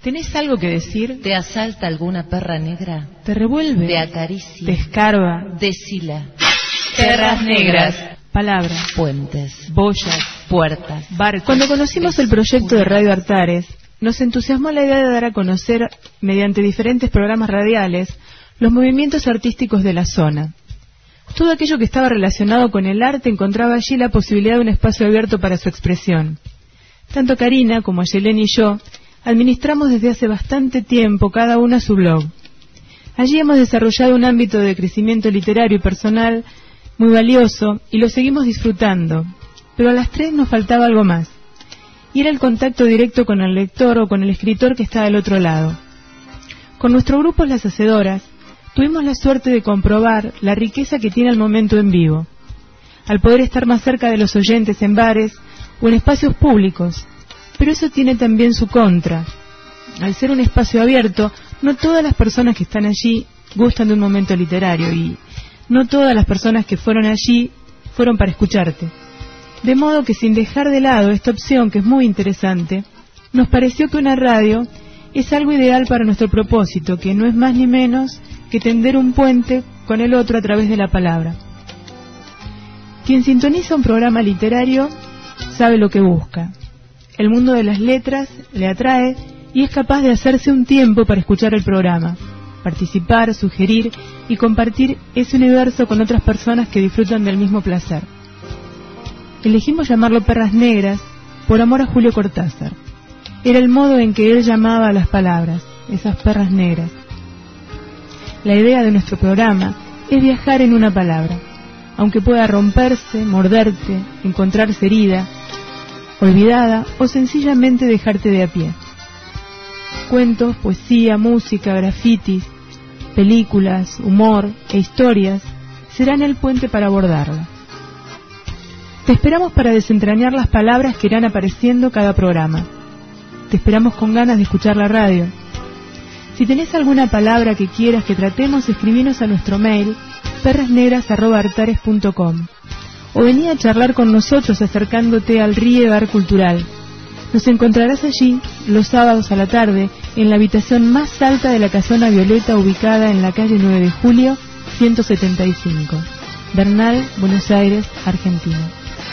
¿Tenés algo que decir? ¿Te asalta alguna perra negra? ¿Te revuelve? ¿Te acaricia? ¿Te escarba? Decila. Perras negras. Palabras. Puentes. Boyas. Puertas. Barcos. Cuando conocimos el proyecto de Radio Artares, nos entusiasmó la idea de dar a conocer, mediante diferentes programas radiales, los movimientos artísticos de la zona. Todo aquello que estaba relacionado con el arte encontraba allí la posibilidad de un espacio abierto para su expresión. Tanto Karina como Ayelén y yo administramos desde hace bastante tiempo cada una su blog. Allí hemos desarrollado un ámbito de crecimiento literario y personal muy valioso y lo seguimos disfrutando, pero a las tres nos faltaba algo más, y era el contacto directo con el lector o con el escritor que está del otro lado. Con nuestro grupo Las Hacedoras tuvimos la suerte de comprobar la riqueza que tiene el momento en vivo, al poder estar más cerca de los oyentes en bares o en espacios públicos. Pero eso tiene también su contra. Al ser un espacio abierto, no todas las personas que están allí gustan de un momento literario y no todas las personas que fueron allí fueron para escucharte. De modo que, sin dejar de lado esta opción que es muy interesante, nos pareció que una radio es algo ideal para nuestro propósito, que no es más ni menos que tender un puente con el otro a través de la palabra. Quien sintoniza un programa literario sabe lo que busca. El mundo de las letras le atrae y es capaz de hacerse un tiempo para escuchar el programa, participar, sugerir y compartir ese universo con otras personas que disfrutan del mismo placer. Elegimos llamarlo Perras Negras por amor a Julio Cortázar. Era el modo en que él llamaba a las palabras, esas perras negras. La idea de nuestro programa es viajar en una palabra, aunque pueda romperse, morderte, encontrarse herida, olvidada o sencillamente dejarte de a pie. Cuentos, poesía, música, grafitis, películas, humor e historias serán el puente para abordarla. Te esperamos para desentrañar las palabras que irán apareciendo cada programa. Te esperamos con ganas de escuchar la radio. Si tenés alguna palabra que quieras que tratemos, escribinos a nuestro mail perrasnegras@artares.com o vení a charlar con nosotros acercándote al RIE Bar Cultural. Nos encontrarás allí los sábados a la tarde en la habitación más alta de la Casona Violeta, ubicada en la calle 9 de Julio 175, Bernal, Buenos Aires, Argentina.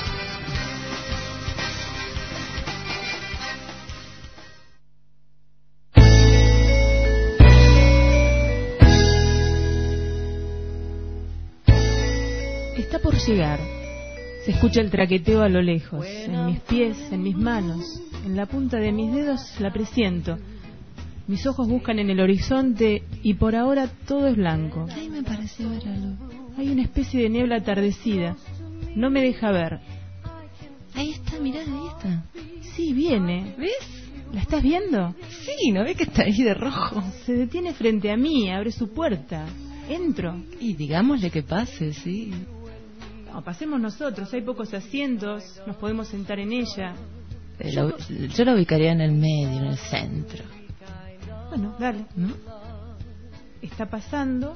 Está por llegar. Se escucha el traqueteo a lo lejos. En mis pies, en mis manos, en la punta de mis dedos la presiento. Mis ojos buscan en el horizonte y por ahora todo es blanco. Ay, me pareció ver algo. Hay una especie de niebla atardecida. No me deja ver. Ahí está, mirá, ahí está. Sí, viene. ¿Ves? ¿La estás viendo? Sí, ¿no ves que está ahí de rojo? Se detiene frente a mí, abre su puerta. Entro. Y digámosle que pase, sí. No, pasemos nosotros, hay pocos asientos, nos podemos sentar en ella. Yo la ubicaría en el medio, en el centro. Bueno, dale, ¿no? Está pasando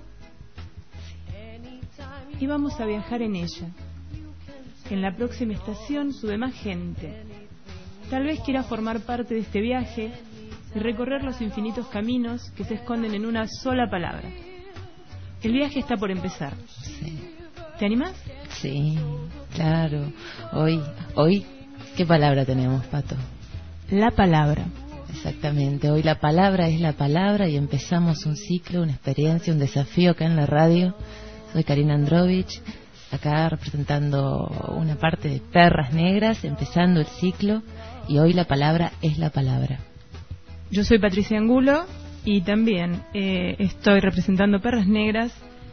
y vamos a viajar en ella. En la próxima estación sube más gente. Tal vez quiera formar parte de este viaje y recorrer los infinitos caminos que se esconden en una sola palabra. El viaje está por empezar. Sí. ¿Te animás? Sí, claro. Hoy, ¿qué palabra tenemos, Pato? La palabra. Exactamente, hoy la palabra es la palabra y empezamos un ciclo, una experiencia, un desafío acá en la radio. Soy Karina Androvich, acá representando una parte de Perras Negras, empezando el ciclo, y hoy la palabra es la palabra. Yo soy Patricia Angulo y también estoy representando Perras Negras.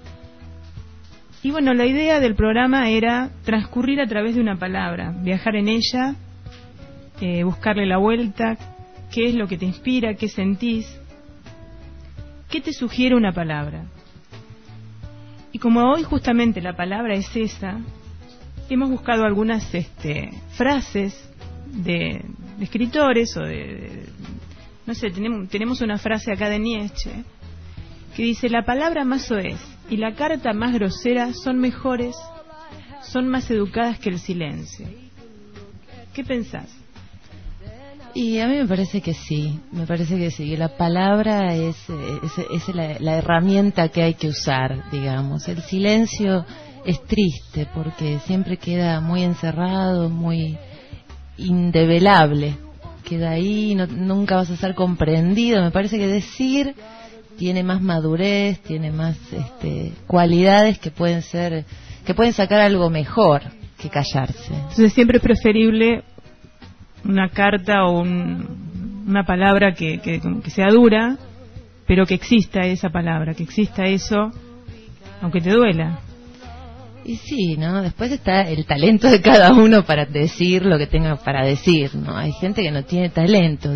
Y bueno, la idea del programa era transcurrir a través de una palabra, viajar en ella, buscarle la vuelta, qué es lo que te inspira, qué sentís, qué te sugiere una palabra. Y como hoy justamente la palabra es esa, hemos buscado algunas frases de escritores o no sé, tenemos una frase acá de Nietzsche que dice: la palabra más soez y la carta más grosera son mejores, son más educadas que el silencio. ¿Qué pensás? Y a mí me parece que sí, que la palabra es la herramienta que hay que usar, digamos. El silencio es triste porque siempre queda muy encerrado, muy indevelable, queda ahí, nunca vas a ser comprendido. Me parece que decir tiene más madurez, tiene más cualidades que pueden sacar algo mejor que callarse. Entonces siempre es preferible una carta o una palabra que sea dura, pero que exista esa palabra, que exista eso, aunque te duela. Y sí, ¿no? Después está el talento de cada uno para decir lo que tenga para decir, ¿no? Hay gente que no tiene talento.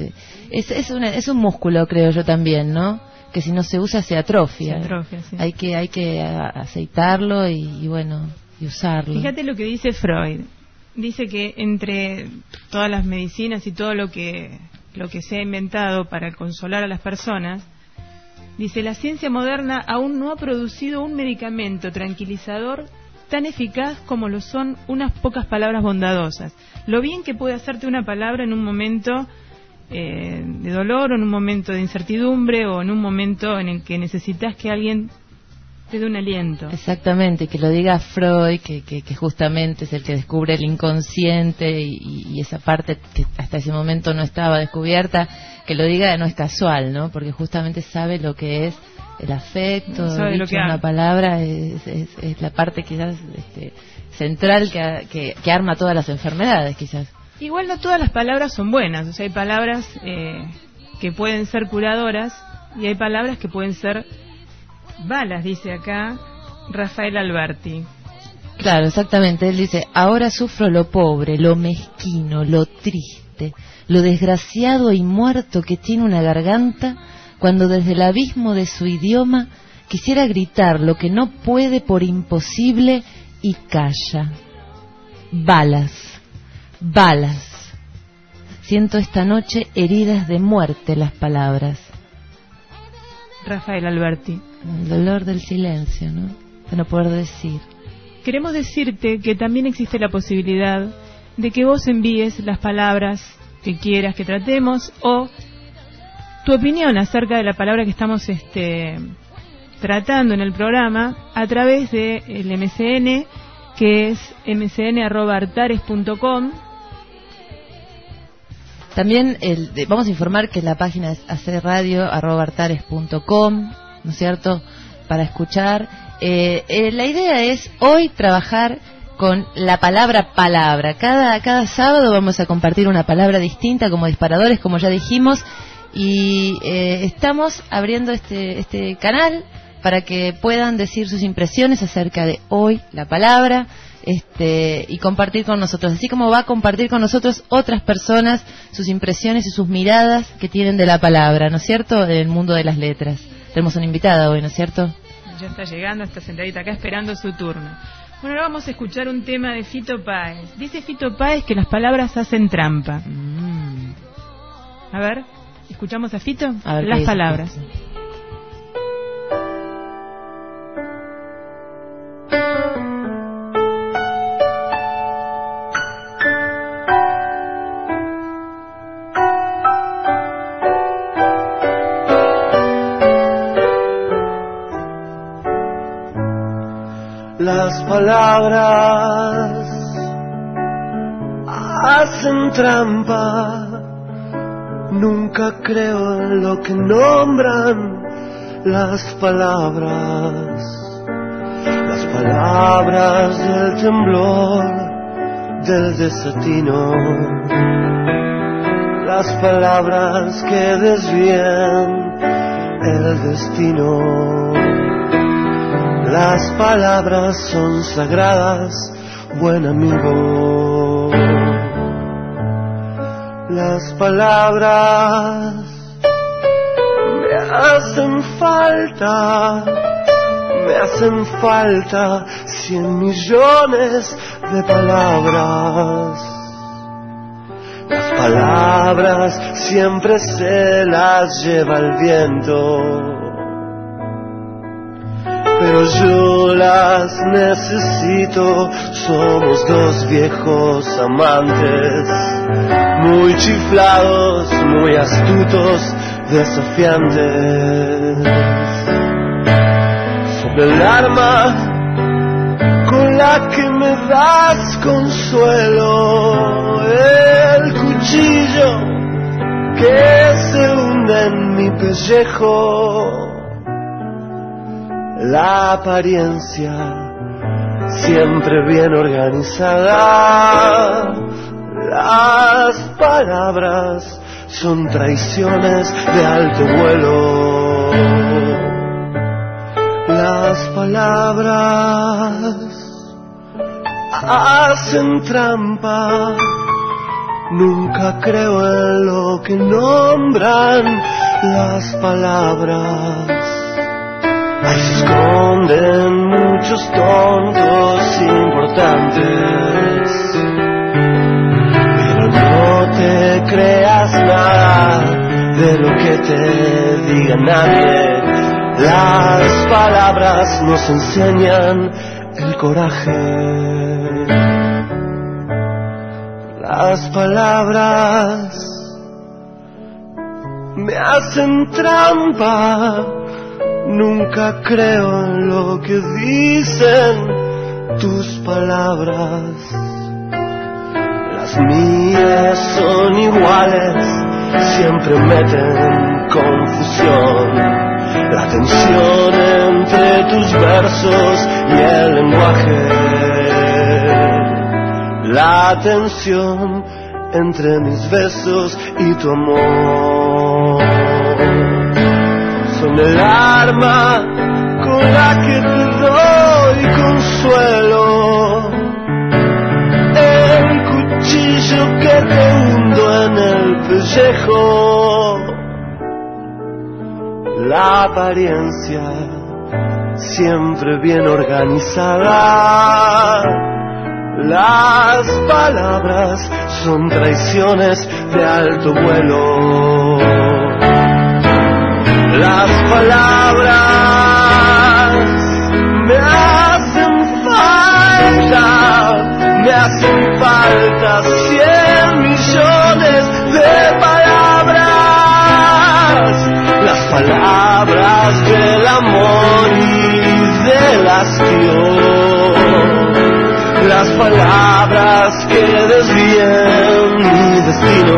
Es un músculo, creo yo también, ¿no? Que si no se usa se atrofia. Sí. Hay que aceitarlo y bueno, y usarlo. Fíjate lo que dice Freud. Dice que entre todas las medicinas y todo lo que se ha inventado para consolar a las personas, dice, la ciencia moderna aún no ha producido un medicamento tranquilizador tan eficaz como lo son unas pocas palabras bondadosas. Lo bien que puede hacerte una palabra en un momento de dolor, o en un momento de incertidumbre, o en un momento en el que necesitas que alguien te dé un aliento. Exactamente, que lo diga Freud, que justamente es el que descubre el inconsciente y esa parte que hasta ese momento no estaba descubierta, que lo diga no es casual, ¿no? Porque justamente sabe lo que es el afecto, dicho una palabra, es la parte quizás central que arma todas las enfermedades, quizás. Igual no todas las palabras son buenas, o sea, hay palabras que pueden ser curadoras y hay palabras que pueden ser balas, dice acá Rafael Alberti. Claro, exactamente. Él dice, ahora sufro lo pobre, lo mezquino, lo triste, lo desgraciado y muerto que tiene una garganta, cuando desde el abismo de su idioma quisiera gritar lo que no puede por imposible y calla. Balas, balas. Siento esta noche heridas de muerte las palabras. Rafael Alberti. El dolor del silencio, ¿no? De no poder decir. Queremos decirte que también existe la posibilidad de que vos envíes las palabras que quieras que tratemos o tu opinión acerca de la palabra que estamos tratando en el programa a través del MCN, que es mcn@artares.com. También vamos a informar que la página es hacerradio@artares.com, ¿no es cierto?, para escuchar. La idea es hoy trabajar con la palabra. Cada sábado vamos a compartir una palabra distinta como disparadores, como ya dijimos, y estamos abriendo este canal para que puedan decir sus impresiones acerca de hoy la palabra, y compartir con nosotros, así como va a compartir con nosotros otras personas sus impresiones y sus miradas que tienen de la palabra, ¿no es cierto?, en el mundo de las letras. Tenemos una invitada hoy, ¿no es cierto? Ya está llegando, está sentadita acá esperando su turno. Bueno, ahora vamos a escuchar un tema de Fito Páez. Dice Fito Páez que las palabras hacen trampa. A ver, escuchamos a Fito. A ver, las palabras. Las palabras hacen trampa, nunca creo en lo que nombran las palabras del temblor, del desatino, las palabras que desvían el destino. Las palabras son sagradas, buen amigo. Las palabras me hacen falta 100 millones de palabras. Las palabras siempre se las lleva el viento. Pero pero yo las necesito. Somos dos viejos amantes, muy chiflados, muy astutos, desafiantes. Sobre el arma con la que me das consuelo, el cuchillo que se hunde en mi pellejo, la apariencia siempre bien organizada. Las palabras son traiciones de alto vuelo. Las palabras hacen trampa. Nunca creo en lo que nombran las palabras. Ahí se esconden muchos tontos importantes. Pero no te creas nada de lo que te diga nadie. Las palabras nos enseñan el coraje. Las palabras me hacen trampa. Nunca creo en lo que dicen tus palabras. Las mías son iguales, siempre meten confusión. La tensión entre tus versos y el lenguaje. La tensión entre mis besos y tu amor. Son el arma con la que te doy consuelo, el cuchillo que te hundo en el pellejo, la apariencia siempre bien organizada. Las palabras son traiciones de alto vuelo. Las palabras me hacen falta 100 millones de palabras. Las palabras del amor y del hastío. Las palabras que desvíen mi destino.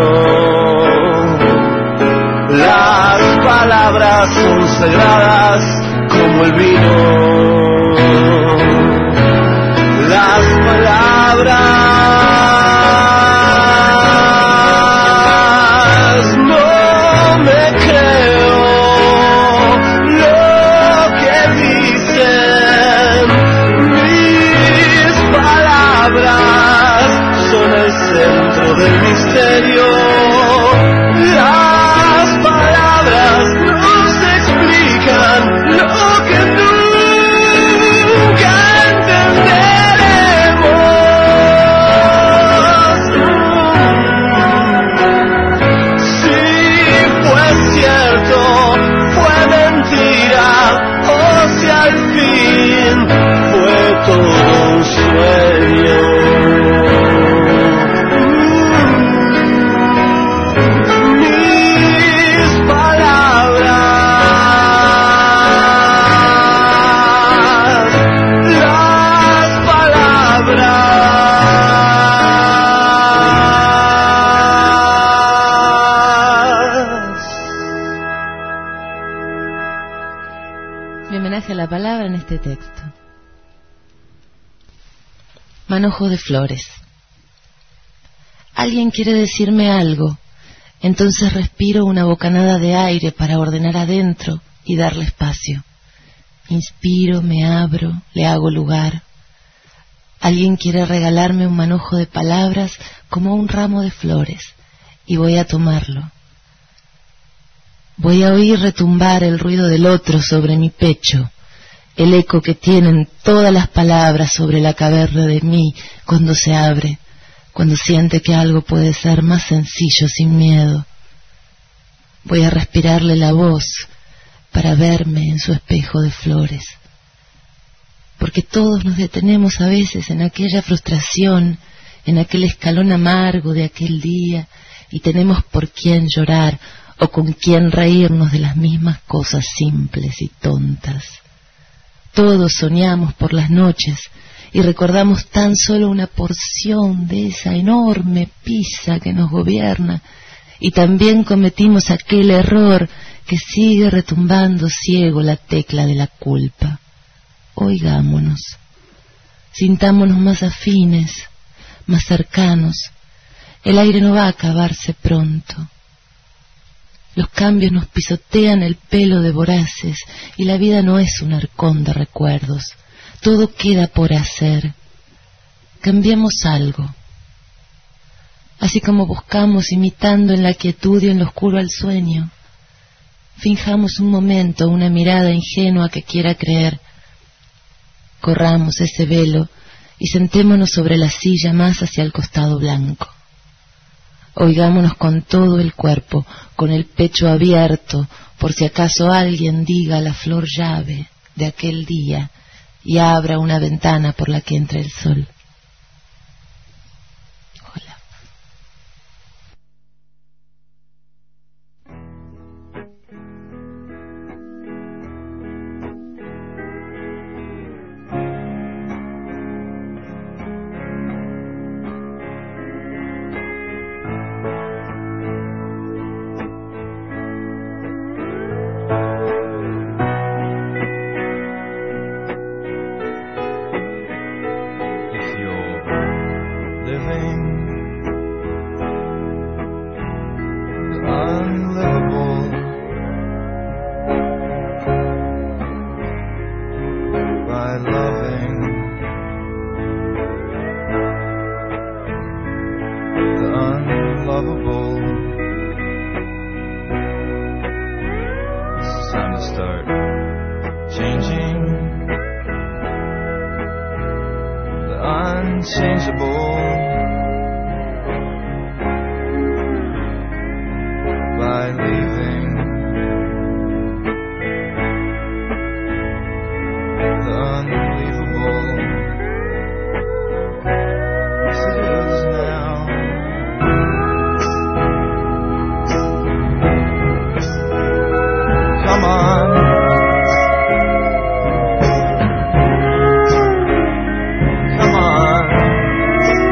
Las palabras son sagradas como el vino. Las palabras no me creo lo que dicen. Mis palabras son el centro del misterio. Las palabras nos explican lo que nunca entenderemos. Si fue cierto, fue mentira, o si al fin fue todo un sueño. La palabra en este texto. Manojo de flores. Alguien quiere decirme algo, entonces respiro una bocanada de aire para ordenar adentro y darle espacio. Inspiro, me abro, le hago lugar. Alguien quiere regalarme un manojo de palabras como un ramo de flores, y voy a tomarlo. Voy a oír retumbar el ruido del otro sobre mi pecho, el eco que tienen todas las palabras sobre la caverna de mí cuando se abre, cuando siente que algo puede ser más sencillo sin miedo. Voy a respirarle la voz para verme en su espejo de flores. porque todos nos detenemos a veces en aquella frustración, en aquel escalón amargo de aquel día, y tenemos por quién llorar o con quién reírnos de las mismas cosas simples y tontas. Todos soñamos por las noches y recordamos tan solo una porción de esa enorme pizza que nos gobierna, y también cometimos aquel error que sigue retumbando ciego la tecla de la culpa. Oigámonos, sintámonos más afines, más cercanos. El aire no va a acabarse pronto. Los cambios nos pisotean el pelo de voraces y la vida no es un arcón de recuerdos. Todo queda por hacer. Cambiemos algo. Así como buscamos imitando en la quietud y en lo oscuro al sueño. Finjamos un momento una mirada ingenua que quiera creer. Corramos ese velo y sentémonos sobre la silla más hacia el costado blanco. Oigámonos con todo el cuerpo, con el pecho abierto, por si acaso alguien diga la flor llave de aquel día y abra una ventana por la que entre el sol. Hola. Come on.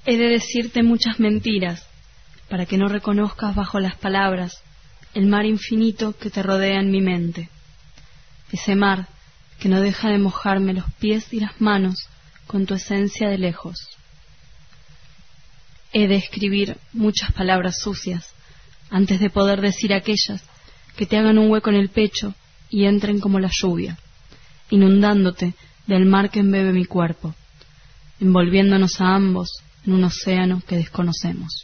He de decirte muchas mentiras para que no reconozcas bajo las palabras el mar infinito que te rodea en mi mente. Ese mar que no deja de mojarme los pies y las manos con tu esencia de lejos. He de escribir muchas palabras sucias antes de poder decir aquellas que te hagan un hueco en el pecho y entren como la lluvia, inundándote del mar que embebe mi cuerpo, envolviéndonos a ambos en un océano que desconocemos.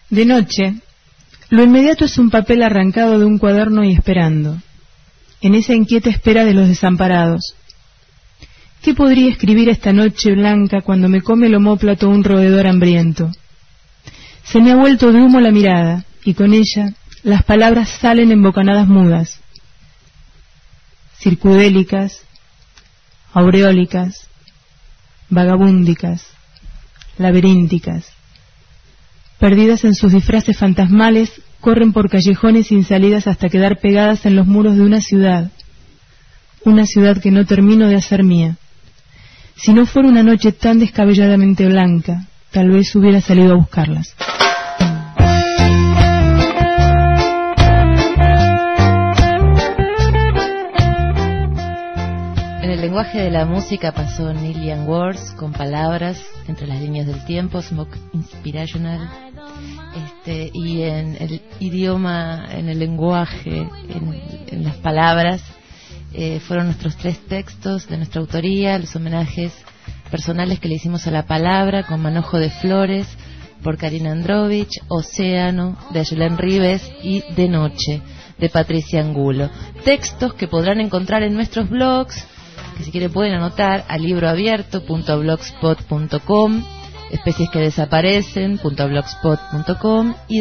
De noche, lo inmediato es un papel arrancado de un cuaderno y esperando, en esa inquieta espera de los desamparados. ¿Qué podría escribir esta noche blanca cuando me come el omóplato un roedor hambriento? Se me ha vuelto de humo la mirada, y con ella las palabras salen en bocanadas mudas, circudélicas, aureólicas, vagabúndicas, laberínticas. Perdidas en sus disfraces fantasmales, corren por callejones sin salidas hasta quedar pegadas en los muros de una ciudad que no termino de hacer mía. Si no fuera una noche tan descabelladamente blanca, tal vez hubiera salido a buscarlas. En el lenguaje de la música pasó Neil Young Words con palabras entre las líneas del tiempo, Smoke Inspirational, y en el idioma, en el lenguaje, en las palabras, fueron nuestros 3 textos de nuestra autoría, los homenajes personales que le hicimos a la palabra con Manojo de Flores por Karina Androvich, Océano de Ayelén Rives y De Noche de Patricia Angulo. Textos que podrán encontrar en nuestros blogs, que si quieren pueden anotar a libroabierto.blogspot.com, especies que desaparecen.blogspot.com y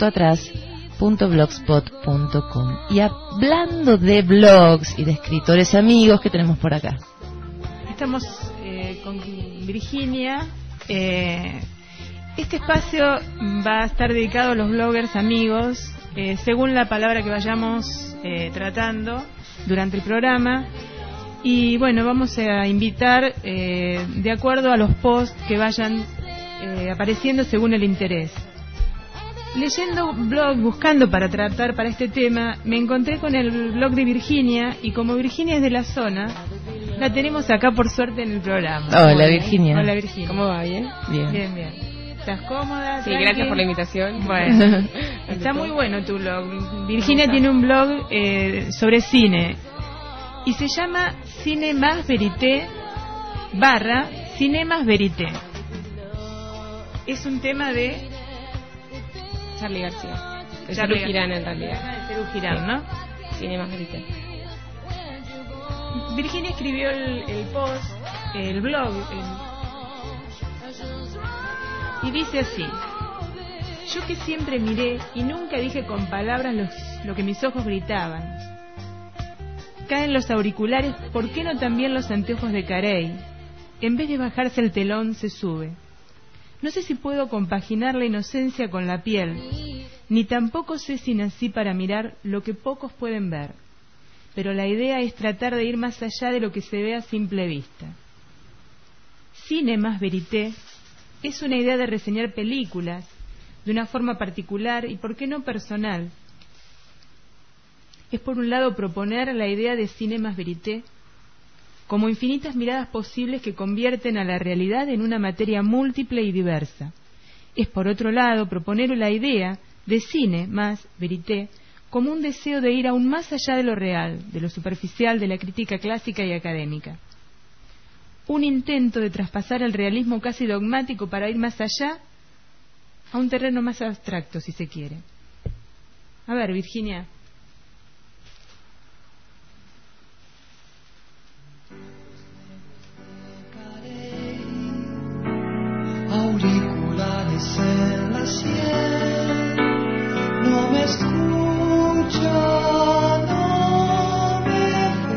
desiertoatrás.blogspot.com. Y hablando de blogs y de escritores amigos, ¿qué tenemos por acá? Estamos con Virginia. Este espacio va a estar dedicado a los bloggers amigos, según la palabra que vayamos tratando durante el programa. Y bueno, vamos a invitar de acuerdo a los posts que vayan apareciendo según el interés. Leyendo blog, buscando para tratar para este tema, me encontré con el blog de Virginia, y como Virginia es de la zona, la tenemos acá por suerte en el programa. Hola Virginia. Hola Virginia. ¿Cómo va? ¿Bien? Bien. Bien, bien. ¿Estás cómoda? Sí, tranqui? gracias por la invitación. Bueno, está muy bueno tu blog. Virginia tiene un blog sobre cine y se llama Cine Más Verité / Cine Más Verité. Es un tema de Charlie García. De Charlie Cerú Girán, en realidad. de Cerú Girán, ¿no? Cine Más Verité. Virginia escribió el post, el blog, y dice así: yo que siempre miré y nunca dije con palabras lo que mis ojos gritaban. Caen los auriculares, ¿por qué no también los anteojos de Carey? En vez de bajarse el telón, se sube. No sé si puedo compaginar la inocencia con la piel, ni tampoco sé si nací para mirar lo que pocos pueden ver. Pero la idea es tratar de ir más allá de lo que se ve a simple vista. Cine Más Verité es una idea de reseñar películas de una forma particular y, ¿por qué no personal? Es por un lado proponer la idea de Cine Más Verité como infinitas miradas posibles que convierten a la realidad en una materia múltiple y diversa. Es por otro lado proponer la idea de Cine Más Verité como un deseo de ir aún más allá de lo real, de lo superficial, de la crítica clásica y académica. Un intento de traspasar el realismo casi dogmático para ir más allá a un terreno más abstracto, si se quiere. A ver, Virginia. Auriculares en la sien, no me escucha, no me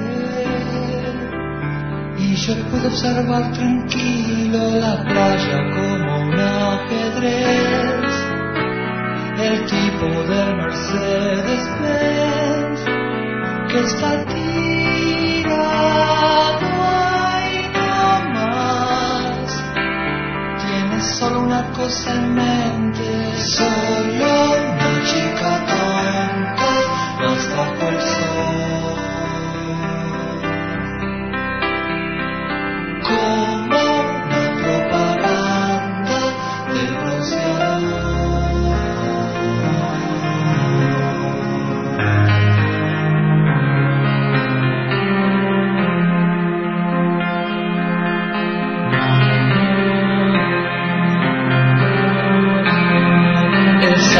ve, y yo puedo observar tranquilo la playa como un ajedrez, el tipo del Mercedes-Benz que está tirado ahí nomás. Tienes solo una cosa en mente, solo una chica tonta más bajo el sol, como una propaganda de bronceador. El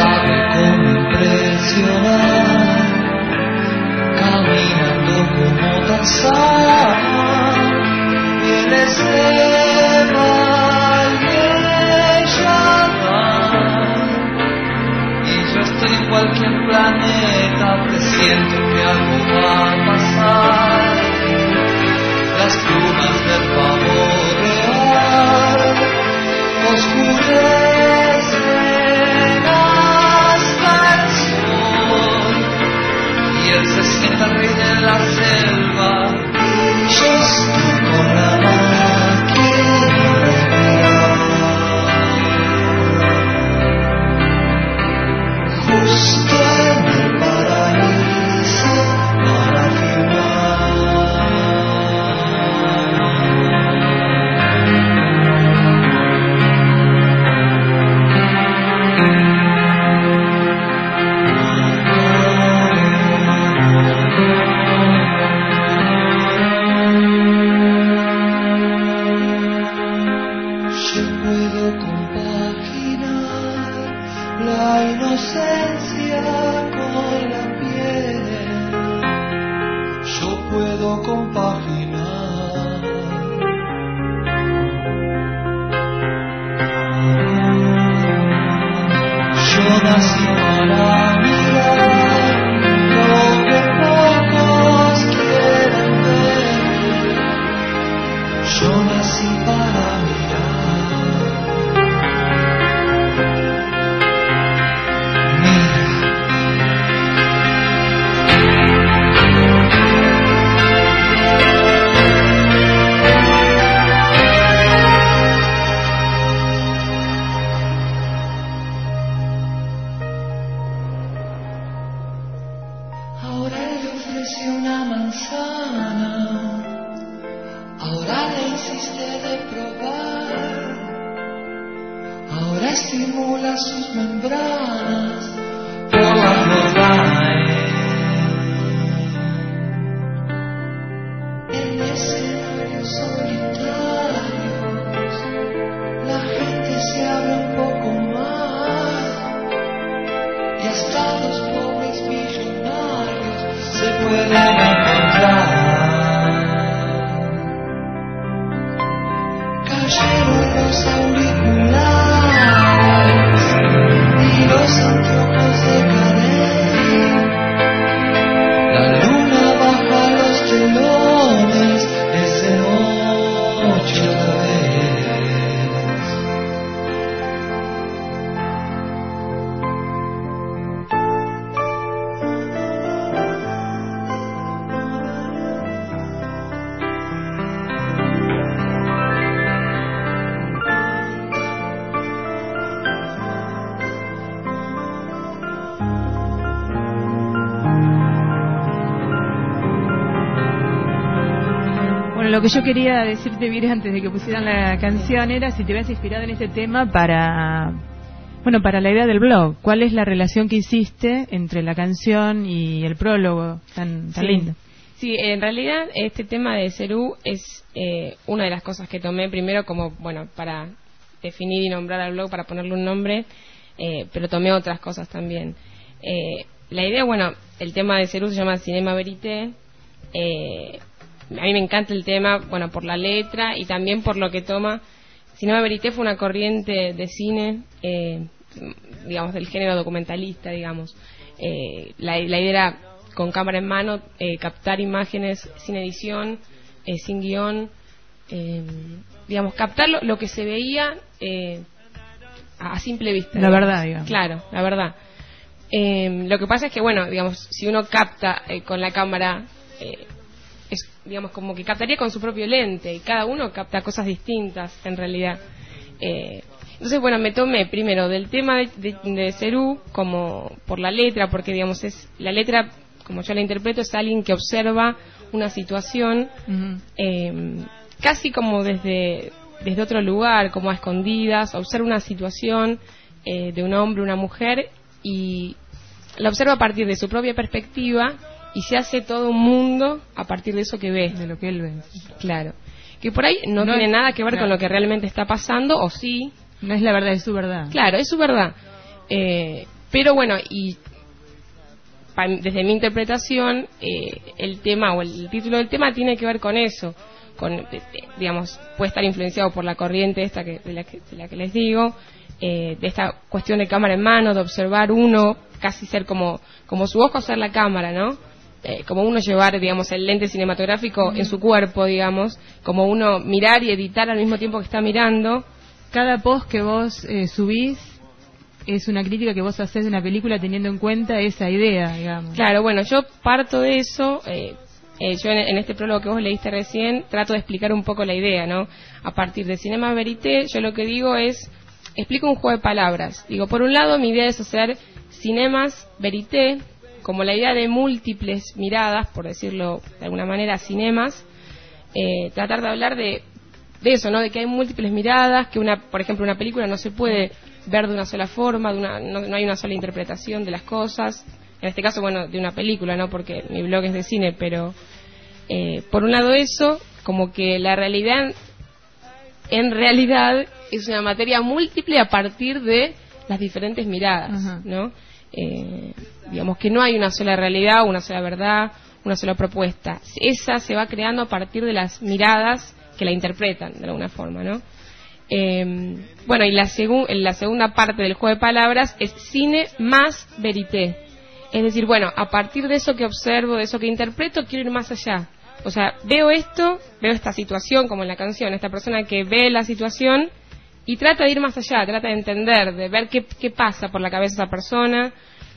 en cualquier planeta presiento que algo va a pasar. Las plumas del pavo real oscurecen hasta el sol, y él se sienta rey de la selva, y yo estoy con la máquina justo en el paraíso para yo puedo compaginar la inocencia con la piel. Yo puedo compaginar. Yo nací para mirar lo que pocos quieren ver. Yo nací para mirar. Ahora le ofrece una manzana, ahora le insiste de probar, ahora estimula sus membranas por la Rodine. En escenarios solitarios la gente se abre un poco más, y hasta los pobres millonarios se pueden encontrar. Cayeron los auriculares y los anteojos de Carey. La luna baja los telones, es de noche otra vez. Bueno, lo que yo quería decirte, Vire, antes de que pusieran la canción, era si te habías inspirado en este tema para la idea del blog. ¿Cuál es la relación que hiciste entre la canción y el prólogo tan Sí. lindo? Sí, en realidad este tema de Serú es una de las cosas que tomé primero como, bueno, para definir y nombrar al blog, para ponerle un nombre, pero tomé otras cosas también. La idea, bueno, el tema de Serú se llama Cinema Verité. A mí me encanta el tema, bueno, por la letra y también por lo que toma. Cinema Verité fue una corriente de cine, digamos, del género documentalista, digamos. La idea era, con cámara en mano, captar imágenes sin edición, sin guión, digamos, captar lo que se veía a simple vista. La digamos. verdad, digamos. Claro, la verdad. Lo que pasa es que, bueno, digamos, si uno capta con la cámara, es, digamos, como que captaría con su propio lente, y cada uno capta cosas distintas, en realidad. Entonces, bueno, me tomé primero del tema de Serú, como por la letra, porque, digamos, es la letra, como yo la interpreto, es alguien que observa una situación, casi como desde otro lugar, como a escondidas, observa una situación de un hombre, una mujer, y la observa a partir de su propia perspectiva, y se hace todo un mundo a partir de eso que ve. De lo que él ve. Claro. Que por ahí no tiene nada que ver claro, con lo que realmente está pasando, o sí. No es la verdad, es su verdad. Claro, es su verdad. Pero bueno, y desde mi interpretación, el tema o el título del tema tiene que ver con eso. Digamos, puede estar influenciado por la corriente esta de la que les digo, de esta cuestión de cámara en mano, de observar uno casi ser como su ojo ser la cámara, ¿no? Como uno llevar, digamos, el lente cinematográfico en su cuerpo, digamos, como uno mirar y editar al mismo tiempo que está mirando. Cada post que vos subís es una crítica que vos hacés de una película teniendo en cuenta esa idea, digamos. Claro, bueno, yo parto de eso. Yo en este prólogo que vos leíste recién trato de explicar un poco la idea, ¿no? A partir de Cinema Verité, yo lo que digo es, explico un juego de palabras. Digo, por un lado, mi idea es hacer Cinemas Verité, como la idea de múltiples miradas, por decirlo de alguna manera, cinemas, tratar de hablar de eso, ¿no? De que hay múltiples miradas, que por ejemplo, una película no se puede ver de una sola forma, no hay una sola interpretación de las cosas. En este caso, bueno, de una película, ¿no? Porque mi blog es de cine, pero por un lado eso, como que la realidad, en realidad, es una materia múltiple a partir de las diferentes miradas, ajá, ¿no? Digamos que no hay una sola realidad, una sola verdad, una sola propuesta. Esa se va creando a partir de las miradas que la interpretan de alguna forma, ¿no? Bueno, y la segunda parte del juego de palabras es cine más verité. Es decir, bueno, a partir de eso que observo, de eso que interpreto, quiero ir más allá. O sea, veo esta situación, como en la canción, esta persona que ve la situación y trata de ir más allá, trata de entender, de ver qué pasa por la cabeza de esa persona.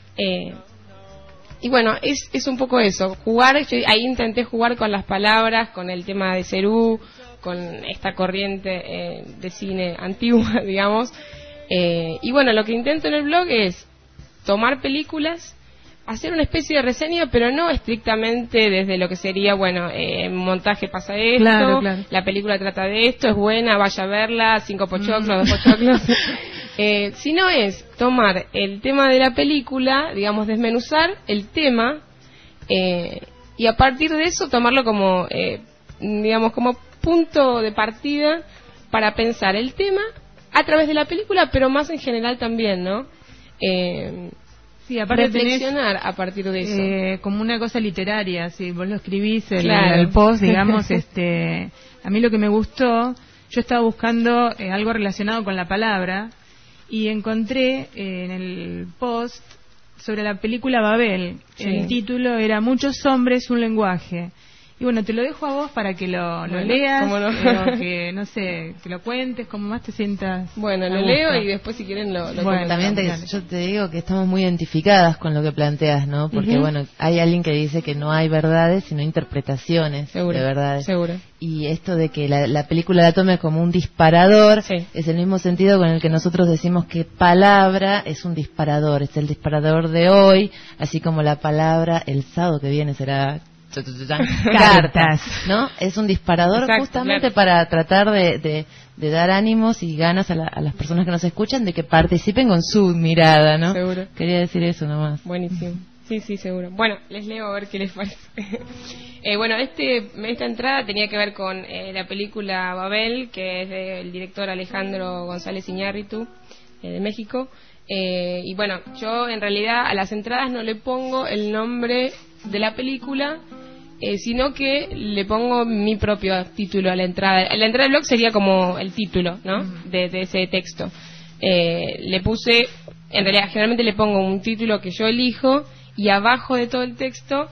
Y bueno, es un poco eso, jugar. Yo ahí intenté jugar con las palabras, con el tema de Cerú, con esta corriente de cine antigua, digamos. Y bueno, lo que intento en el blog es tomar películas, hacer una especie de reseña, pero no estrictamente desde lo que sería, bueno, montaje pasa esto, claro. La película trata de esto, es buena, vaya a verla, 5 pochoclos, 2 pochoclos. Sino es tomar el tema de la película, digamos, desmenuzar el tema, y a partir de eso tomarlo como, digamos, como punto de partida para pensar el tema a través de la película, pero más en general también, ¿no? Sí, aparte reflexionar a partir de eso. Como una cosa literaria, si vos lo escribís, el post, digamos, a mí lo que me gustó, yo estaba buscando algo relacionado con la palabra y encontré en el post sobre la película Babel, sí. El título era Muchos hombres, un lenguaje. Y bueno, te lo dejo a vos para que lo leas, que no sé, que lo cuentes, como más te sientas. Bueno, lo leo y después si quieren lo bueno, también yo te digo que estamos muy identificadas con lo que planteas, ¿no? Porque bueno, hay alguien que dice que no hay verdades, sino interpretaciones seguro, de verdades. Seguro. Y esto de que la película la tome como un disparador, sí. Es el mismo sentido con el que nosotros decimos que palabra es un disparador, es el disparador de hoy, así como la palabra el sábado que viene será cartas, ¿no? Es un disparador. Exacto, justamente para tratar de dar ánimos y ganas a las personas que nos escuchan de que participen con su mirada, ¿no? Seguro. Quería decir eso nomás. Buenísimo. Sí, seguro. Bueno, les leo a ver qué les parece. Bueno, esta entrada tenía que ver con la película Babel, que es del director Alejandro González Iñárritu, de México. Y bueno, yo en realidad a las entradas no le pongo el nombre de la película, sino que le pongo mi propio título a la entrada. La entrada del blog sería como el título, ¿no? De ese texto. Le puse, en realidad generalmente le pongo un título que yo elijo y abajo de todo el texto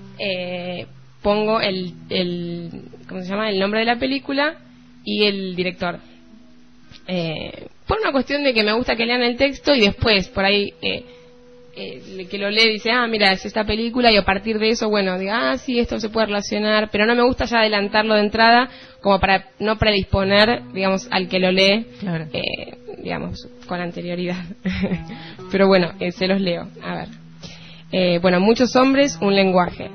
pongo ¿cómo se llama? El nombre de la película y el director. Por una cuestión de que me gusta que lean el texto y después por ahí que lo lee dice, mira, es esta película, y a partir de eso, bueno, diga, sí, esto se puede relacionar, pero no me gusta ya adelantarlo de entrada como para no predisponer, digamos, al que lo lee, claro. Digamos, con anterioridad. Pero bueno, se los leo, a ver. Bueno, muchos hombres, un lenguaje.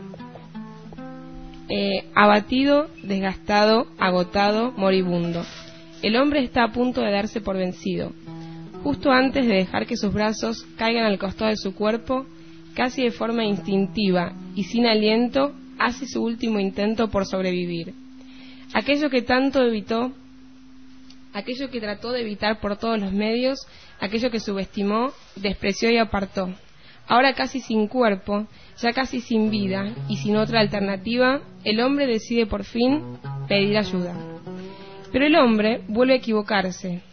Abatido, desgastado, agotado, moribundo. El hombre está a punto de darse por vencido. Justo antes de dejar que sus brazos caigan al costado de su cuerpo, casi de forma instintiva y sin aliento, hace su último intento por sobrevivir. Aquello que tanto evitó, aquello que trató de evitar por todos los medios, aquello que subestimó, despreció y apartó. Ahora casi sin cuerpo, ya casi sin vida y sin otra alternativa, el hombre decide por fin pedir ayuda. Pero el hombre vuelve a equivocarse.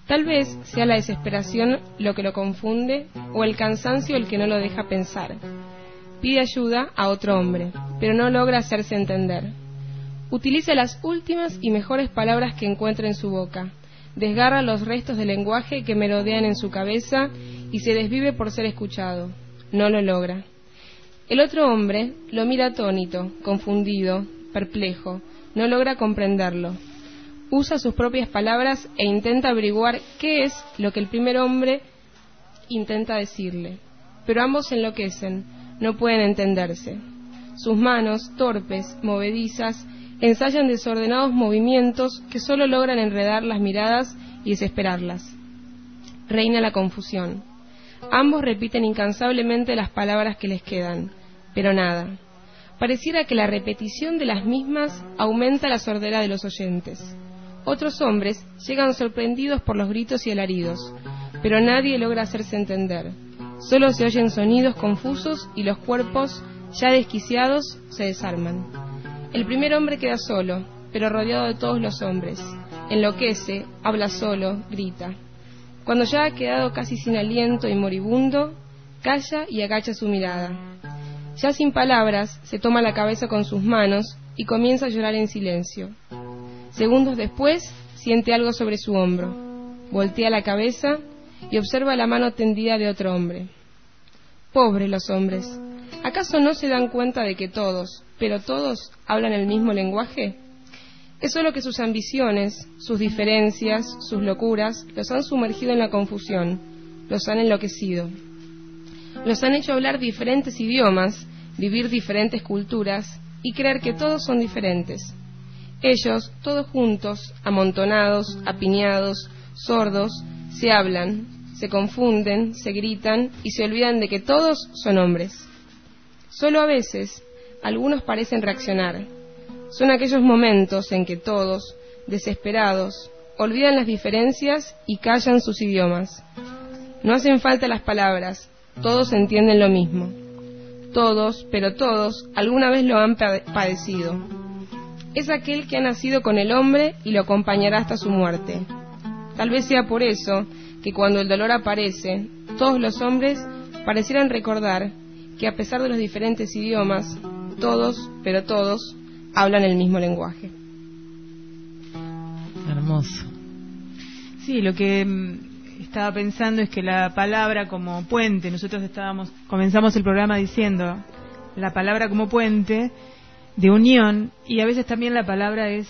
Tal vez sea la desesperación lo que lo confunde o el cansancio el que no lo deja pensar. Pide ayuda a otro hombre, pero no logra hacerse entender. Utiliza las últimas y mejores palabras que encuentra en su boca. Desgarra los restos de lenguaje que merodean en su cabeza y se desvive por ser escuchado. No lo logra. El otro hombre lo mira atónito, confundido, perplejo. No logra comprenderlo. Usa sus propias palabras e intenta averiguar qué es lo que el primer hombre intenta decirle. Pero ambos enloquecen, no pueden entenderse. Sus manos, torpes, movedizas, ensayan desordenados movimientos que solo logran enredar las miradas y desesperarlas. Reina la confusión. Ambos repiten incansablemente las palabras que les quedan, pero nada. Pareciera que la repetición de las mismas aumenta la sordera de los oyentes. Otros hombres llegan sorprendidos por los gritos y alaridos, pero nadie logra hacerse entender. Solo se oyen sonidos confusos y los cuerpos, ya desquiciados, se desarman. El primer hombre queda solo, pero rodeado de todos los hombres. Enloquece, habla solo, grita. Cuando ya ha quedado casi sin aliento y moribundo, calla y agacha su mirada. Ya sin palabras, se toma la cabeza con sus manos y comienza a llorar en silencio. Segundos después, siente algo sobre su hombro. Voltea la cabeza y observa la mano tendida de otro hombre. Pobres los hombres. ¿Acaso no se dan cuenta de que todos, pero todos, hablan el mismo lenguaje? Es solo que sus ambiciones, sus diferencias, sus locuras, los han sumergido en la confusión, los han enloquecido. Los han hecho hablar diferentes idiomas, vivir diferentes culturas y creer que todos son diferentes. Ellos, todos juntos, amontonados, apiñados, sordos, se hablan, se confunden, se gritan y se olvidan de que todos son hombres. Solo a veces, algunos parecen reaccionar. Son aquellos momentos en que todos, desesperados, olvidan las diferencias y callan sus idiomas. No hacen falta las palabras, todos entienden lo mismo. Todos, pero todos, alguna vez lo han padecido. Es aquel que ha nacido con el hombre y lo acompañará hasta su muerte. Tal vez sea por eso que cuando el dolor aparece, todos los hombres parecieran recordar que a pesar de los diferentes idiomas, todos, pero todos, hablan el mismo lenguaje. Hermoso. Sí, lo que estaba pensando es que la palabra como puente, nosotros comenzamos el programa diciendo la palabra como puente de unión, y a veces también la palabra es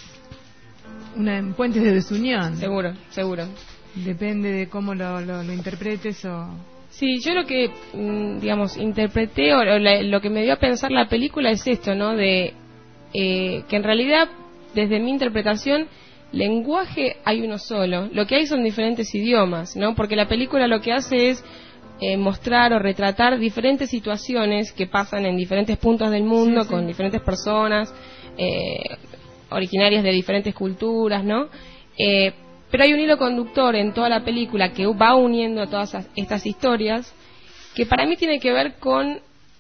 un puente de desunión. Seguro, seguro. Depende de cómo lo interpretes o... Sí, yo lo que, digamos, interpreté o lo que me dio a pensar la película es esto, ¿no? De que en realidad, desde mi interpretación, lenguaje hay uno solo. Lo que hay son diferentes idiomas, ¿no? Porque la película lo que hace es mostrar o retratar diferentes situaciones que pasan en diferentes puntos del mundo, sí, con diferentes personas originarias de diferentes culturas, ¿no? Pero hay un hilo conductor en toda la película que va uniendo todas estas historias, que para mí tiene que ver con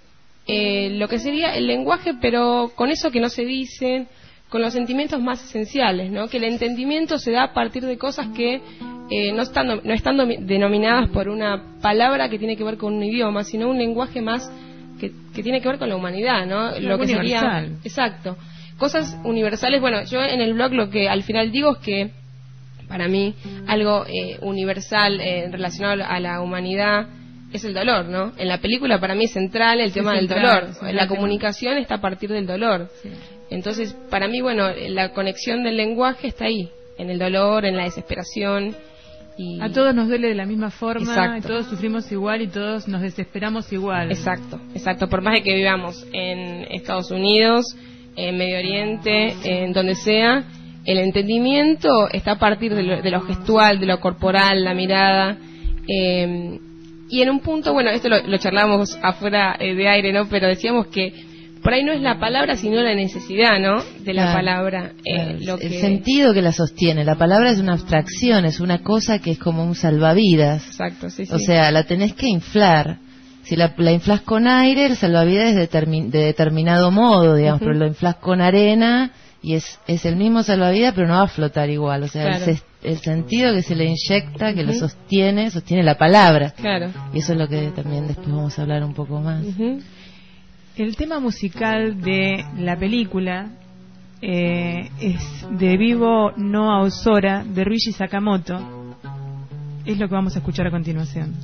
lo que sería el lenguaje, pero con eso que no se dice, con los sentimientos más esenciales, ¿no? Que el entendimiento se da a partir de cosas que no están denominadas por una palabra que tiene que ver con un idioma, sino un lenguaje más que tiene que ver con la humanidad, ¿no? Lo que sería, exacto, cosas universales. Bueno, yo en el blog lo que al final digo es que para mí algo universal relacionado a la humanidad es el dolor, ¿no? En la película para mí es central el tema del dolor. La comunicación está a partir del dolor. Sí. Entonces, para mí, bueno, la conexión del lenguaje está ahí, en el dolor, en la desesperación. Y... a todos nos duele de la misma forma, exacto, todos sufrimos igual y todos nos desesperamos igual. Exacto, exacto. Por más de que vivamos en Estados Unidos, en Medio Oriente, en donde sea, el entendimiento está a partir de lo gestual, de lo corporal, la mirada. Y en un punto, bueno, esto lo charlamos afuera de aire, ¿no? Pero decíamos que por ahí no es la palabra, sino la necesidad, ¿no? De la palabra. El sentido que la sostiene. La palabra es una abstracción, es una cosa que es como un salvavidas. Exacto, sí, sí. O sea, la tenés que inflar. Si la inflas con aire, el salvavidas es de determinado modo, digamos, pero lo inflas con arena y es el mismo salvavidas, pero no va a flotar igual. O sea, claro, el sentido que se le inyecta, que lo sostiene la palabra. Claro. Y eso es lo que también después vamos a hablar un poco más. El tema musical de la película es de Vivo no Aozora, de Ryuichi Sakamoto. Es lo que vamos a escuchar a continuación.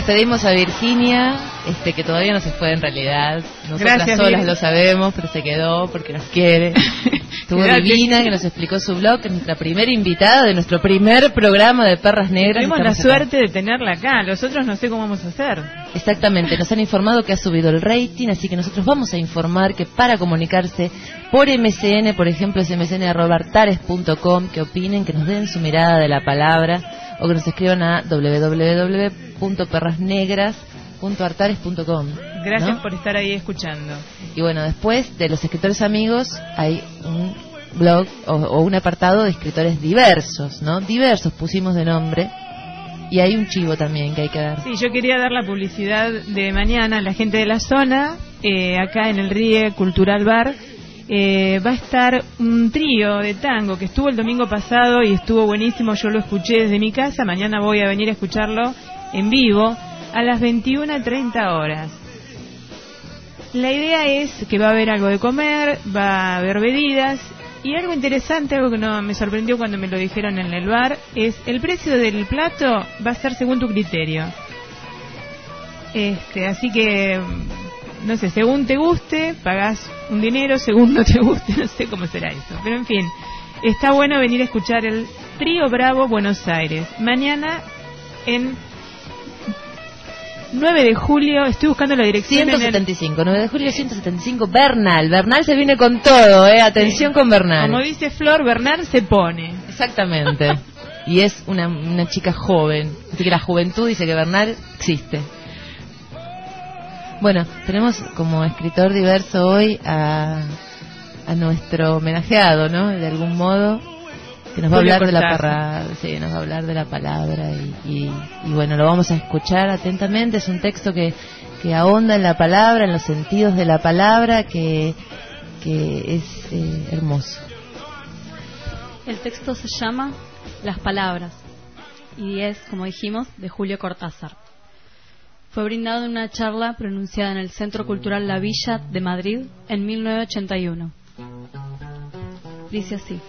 despedimos a Virginia, que todavía no se fue en realidad. Nosotras Gracias, solas Vir. lo sabemos, pero se quedó porque nos quiere. Estuvo Gracias. divina, que nos explicó su blog, que es nuestra primera invitada de nuestro primer programa de Perras Negras. Tuvimos la Estamos acá. suerte de tenerla acá. Los otros no sé cómo vamos a hacer. Exactamente, nos han informado que ha subido el rating, así que nosotros vamos a informar que para comunicarse por MSN, por ejemplo, es msn@artares.com, que opinen, que nos den su mirada de la palabra, o que nos escriban a www.perrasnegras.artares.com. Gracias ¿no? por estar ahí escuchando. Y bueno, después de los escritores amigos hay un blog o un apartado de escritores diversos, ¿no? Diversos pusimos de nombre. Y hay un chivo también que hay que dar. Sí, yo quería dar la publicidad de mañana a la gente de la zona, acá en el Rie Cultural Bar. Va a estar un trío de tango que estuvo el domingo pasado y estuvo buenísimo, yo lo escuché desde mi casa. Mañana voy a venir a escucharlo en vivo a las 21:30 horas. La idea es que va a haber algo de comer, va a haber bebidas. Y algo interesante, algo que no me sorprendió cuando me lo dijeron en el bar, es el precio del plato va a ser según tu criterio. Así que, no sé, según te guste, pagás un dinero, según no te guste, no sé cómo será eso. Pero en fin, está bueno venir a escuchar el Trío Bravo Buenos Aires. Mañana en 9 de julio, estoy buscando la dirección. 175, 9 de julio 175, Bernal. Bernal se viene con todo, atención con Bernal. Como dice Flor, Bernal se pone. Exactamente. Y es una chica joven. Así que la juventud dice que Bernal existe. Bueno, tenemos como escritor diverso hoy a nuestro homenajeado, ¿no? De algún modo, que nos va a Julio hablar de la Cortázar. sí, nos va a hablar de la palabra y bueno, lo vamos a escuchar atentamente. Es un texto que ahonda en la palabra, en los sentidos de la palabra, que es hermoso. El texto se llama Las Palabras y es, como dijimos, de Julio Cortázar. Fue brindado en una charla pronunciada en el Centro Cultural La Villa de Madrid en 1981. Dice así: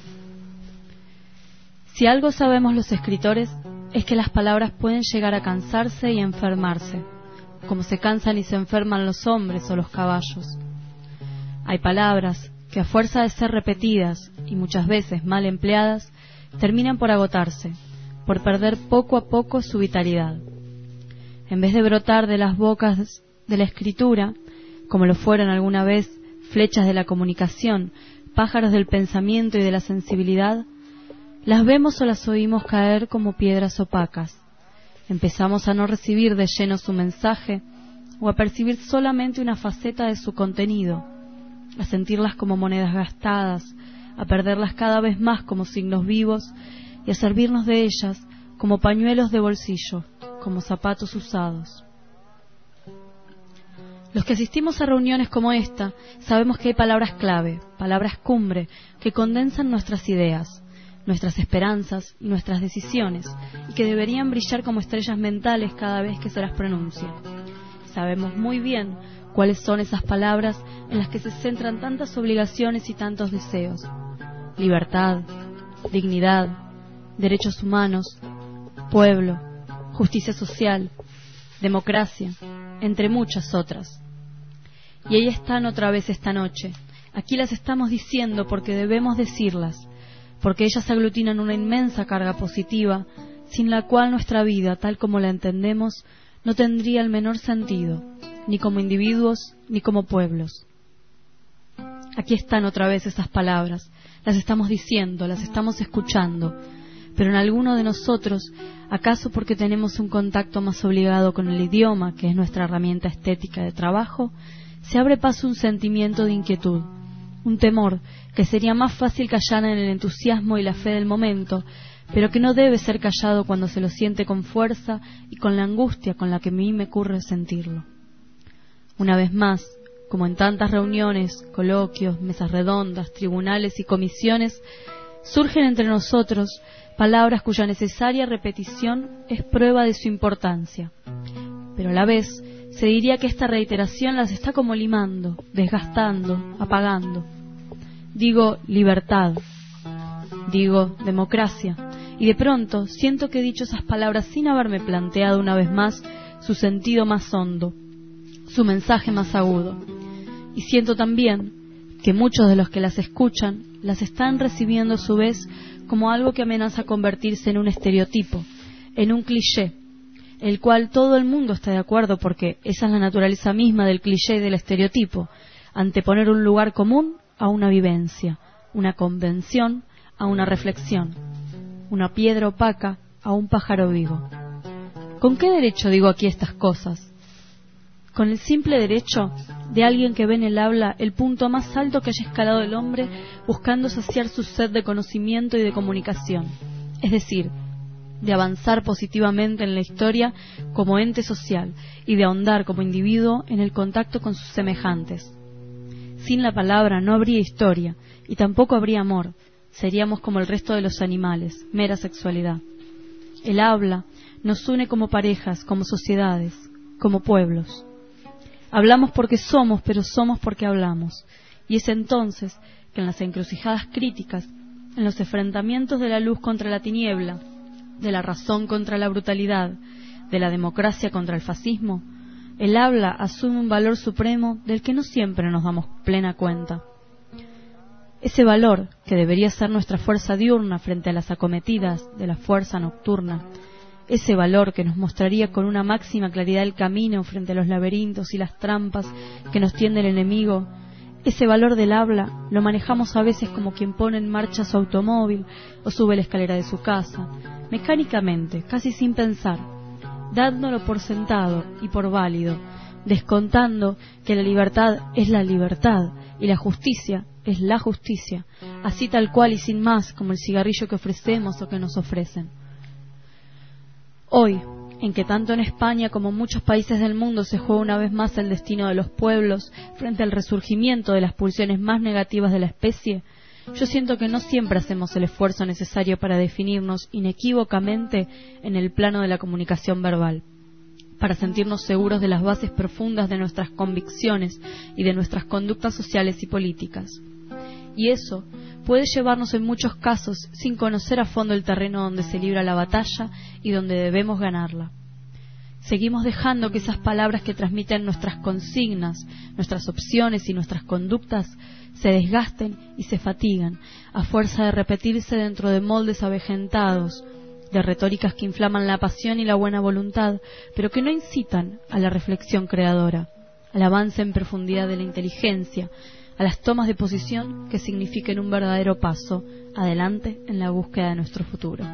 si algo sabemos los escritores es que las palabras pueden llegar a cansarse y enfermarse, como se cansan y se enferman los hombres o los caballos. Hay palabras que a fuerza de ser repetidas y muchas veces mal empleadas, terminan por agotarse, por perder poco a poco su vitalidad. En vez de brotar de las bocas de la escritura, como lo fueron alguna vez flechas de la comunicación, pájaros del pensamiento y de la sensibilidad, las vemos o las oímos caer como piedras opacas. Empezamos a no recibir de lleno su mensaje o a percibir solamente una faceta de su contenido, a sentirlas como monedas gastadas, a perderlas cada vez más como signos vivos y a servirnos de ellas como pañuelos de bolsillo, como zapatos usados. Los que asistimos a reuniones como esta sabemos que hay palabras clave, palabras cumbre, que condensan nuestras ideas, nuestras esperanzas y nuestras decisiones, y que deberían brillar como estrellas mentales cada vez que se las pronuncia. Sabemos muy bien cuáles son esas palabras en las que se centran tantas obligaciones y tantos deseos: libertad, dignidad, derechos humanos, pueblo, justicia social, democracia, entre muchas otras. Y ahí están otra vez esta noche. Aquí las estamos diciendo porque debemos decirlas, porque ellas aglutinan una inmensa carga positiva, sin la cual nuestra vida, tal como la entendemos, no tendría el menor sentido, ni como individuos, ni como pueblos. Aquí están otra vez esas palabras, las estamos diciendo, las estamos escuchando, pero en alguno de nosotros, acaso porque tenemos un contacto más obligado con el idioma, que es nuestra herramienta estética de trabajo, se abre paso un sentimiento de inquietud, un temor que sería más fácil callar en el entusiasmo y la fe del momento, pero que no debe ser callado cuando se lo siente con fuerza y con la angustia con la que a mí me ocurre sentirlo. Una vez más, como en tantas reuniones, coloquios, mesas redondas, tribunales y comisiones, surgen entre nosotros palabras cuya necesaria repetición es prueba de su importancia. Pero a la vez se diría que esta reiteración las está como limando, desgastando, apagando. Digo libertad, digo democracia, y de pronto siento que he dicho esas palabras sin haberme planteado una vez más su sentido más hondo, su mensaje más agudo. Y siento también que muchos de los que las escuchan las están recibiendo a su vez como algo que amenaza convertirse en un estereotipo, en un cliché, el cual todo el mundo está de acuerdo porque esa es la naturaleza misma del cliché y del estereotipo, anteponer un lugar común a una vivencia, una convención a una reflexión, una piedra opaca a un pájaro vivo. ¿Con qué derecho digo aquí estas cosas? Con el simple derecho de alguien que ve en el habla el punto más alto que haya escalado el hombre buscando saciar su sed de conocimiento y de comunicación, es decir, de avanzar positivamente en la historia como ente social y de ahondar como individuo en el contacto con sus semejantes. Sin la palabra no habría historia y tampoco habría amor, seríamos como el resto de los animales, mera sexualidad. El habla nos une como parejas, como sociedades, como pueblos. Hablamos porque somos, pero somos porque hablamos. Y es entonces que en las encrucijadas críticas, en los enfrentamientos de la luz contra la tiniebla, de la razón contra la brutalidad, de la democracia contra el fascismo, el habla asume un valor supremo del que no siempre nos damos plena cuenta. Ese valor, que debería ser nuestra fuerza diurna frente a las acometidas de la fuerza nocturna, ese valor que nos mostraría con una máxima claridad el camino frente a los laberintos y las trampas que nos tiende el enemigo, ese valor del habla lo manejamos a veces como quien pone en marcha su automóvil o sube la escalera de su casa, mecánicamente, casi sin pensar, dándolo por sentado y por válido, descontando que la libertad es la libertad y la justicia es la justicia, así tal cual y sin más como el cigarrillo que ofrecemos o que nos ofrecen. Hoy, en que tanto en España como en muchos países del mundo se juega una vez más el destino de los pueblos frente al resurgimiento de las pulsiones más negativas de la especie, yo siento que no siempre hacemos el esfuerzo necesario para definirnos inequívocamente en el plano de la comunicación verbal, para sentirnos seguros de las bases profundas de nuestras convicciones y de nuestras conductas sociales y políticas. Y eso puede llevarnos en muchos casos sin conocer a fondo el terreno donde se libra la batalla y donde debemos ganarla. Seguimos dejando que esas palabras que transmiten nuestras consignas, nuestras opciones y nuestras conductas se desgasten y se fatigan a fuerza de repetirse dentro de moldes avejentados, de retóricas que inflaman la pasión y la buena voluntad, pero que no incitan a la reflexión creadora, al avance en profundidad de la inteligencia, a las tomas de posición que signifiquen un verdadero paso adelante en la búsqueda de nuestro futuro.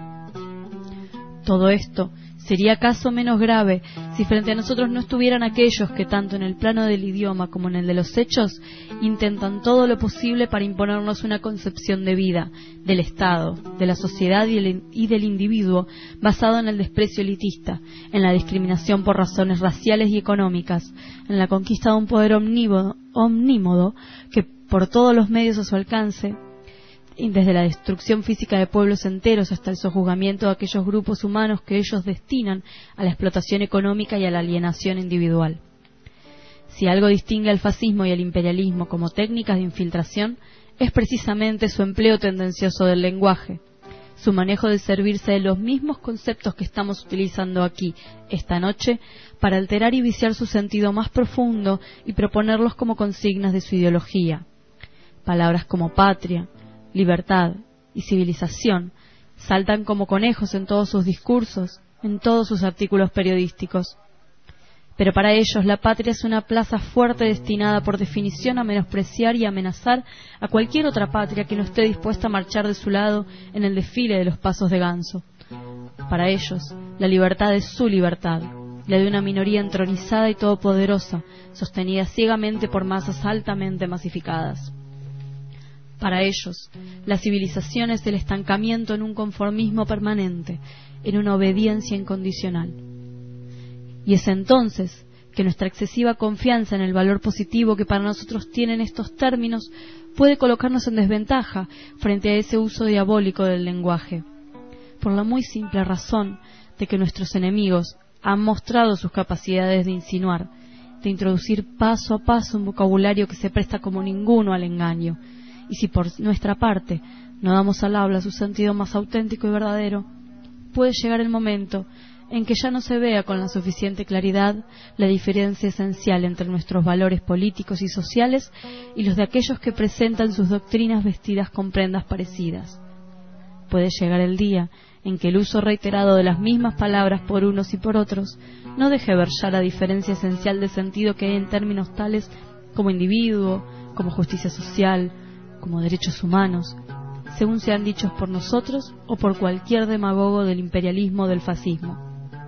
Todo esto sería acaso menos grave si frente a nosotros no estuvieran aquellos que tanto en el plano del idioma como en el de los hechos intentan todo lo posible para imponernos una concepción de vida, del Estado, de la sociedad y del individuo basado en el desprecio elitista, en la discriminación por razones raciales y económicas, en la conquista de un poder omnímodo que por todos los medios a su alcance, desde la destrucción física de pueblos enteros hasta el sojuzgamiento de aquellos grupos humanos que ellos destinan a la explotación económica y a la alienación individual. Si algo distingue al fascismo y al imperialismo como técnicas de infiltración, es precisamente su empleo tendencioso del lenguaje, su manejo de servirse de los mismos conceptos que estamos utilizando aquí esta noche para alterar y viciar su sentido más profundo y proponerlos como consignas de su ideología. Palabras como patria, libertad y civilización saltan como conejos en todos sus discursos, en todos sus artículos periodísticos. Pero para ellos la patria es una plaza fuerte destinada por definición a menospreciar y amenazar a cualquier otra patria que no esté dispuesta a marchar de su lado en el desfile de los pasos de ganso. Para ellos, la libertad es su libertad, la de una minoría entronizada y todopoderosa, sostenida ciegamente por masas altamente masificadas. Para ellos, la civilización es el estancamiento en un conformismo permanente, en una obediencia incondicional. Y es entonces que nuestra excesiva confianza en el valor positivo que para nosotros tienen estos términos puede colocarnos en desventaja frente a ese uso diabólico del lenguaje, por la muy simple razón de que nuestros enemigos han mostrado sus capacidades de insinuar, de introducir paso a paso un vocabulario que se presta como ninguno al engaño. Y si por nuestra parte no damos al habla su sentido más auténtico y verdadero, puede llegar el momento en que ya no se vea con la suficiente claridad la diferencia esencial entre nuestros valores políticos y sociales y los de aquellos que presentan sus doctrinas vestidas con prendas parecidas. Puede llegar el día en que el uso reiterado de las mismas palabras por unos y por otros no deje ver ya la diferencia esencial de sentido que hay en términos tales como individuo, como justicia social, como derechos humanos, según sean dichos por nosotros o por cualquier demagogo del imperialismo o del fascismo.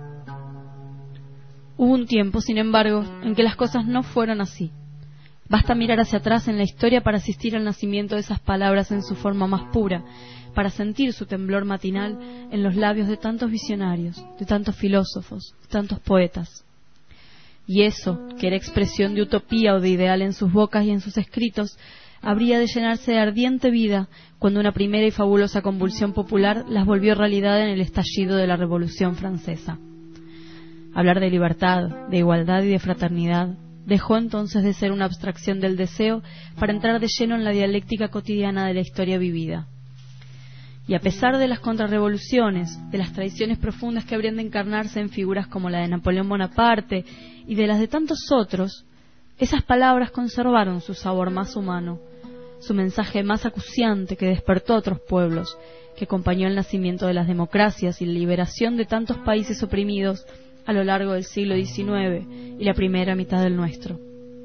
Hubo un tiempo, sin embargo, en que las cosas no fueron así. Basta mirar hacia atrás en la historia para asistir al nacimiento de esas palabras en su forma más pura, para sentir su temblor matinal en los labios de tantos visionarios, de tantos filósofos, de tantos poetas. Y eso, que era expresión de utopía o de ideal en sus bocas y en sus escritos, habría de llenarse de ardiente vida cuando una primera y fabulosa convulsión popular las volvió realidad en el estallido de la Revolución Francesa. Hablar de libertad, de igualdad y de fraternidad dejó entonces de ser una abstracción del deseo para entrar de lleno en la dialéctica cotidiana de la historia vivida. Y a pesar de las contrarrevoluciones, de las tradiciones profundas que habrían de encarnarse en figuras como la de Napoleón Bonaparte y de las de tantos otros, esas palabras conservaron su sabor más humano, su mensaje más acuciante que despertó a otros pueblos, que acompañó el nacimiento de las democracias y la liberación de tantos países oprimidos a lo largo del siglo XIX y la primera mitad del nuestro.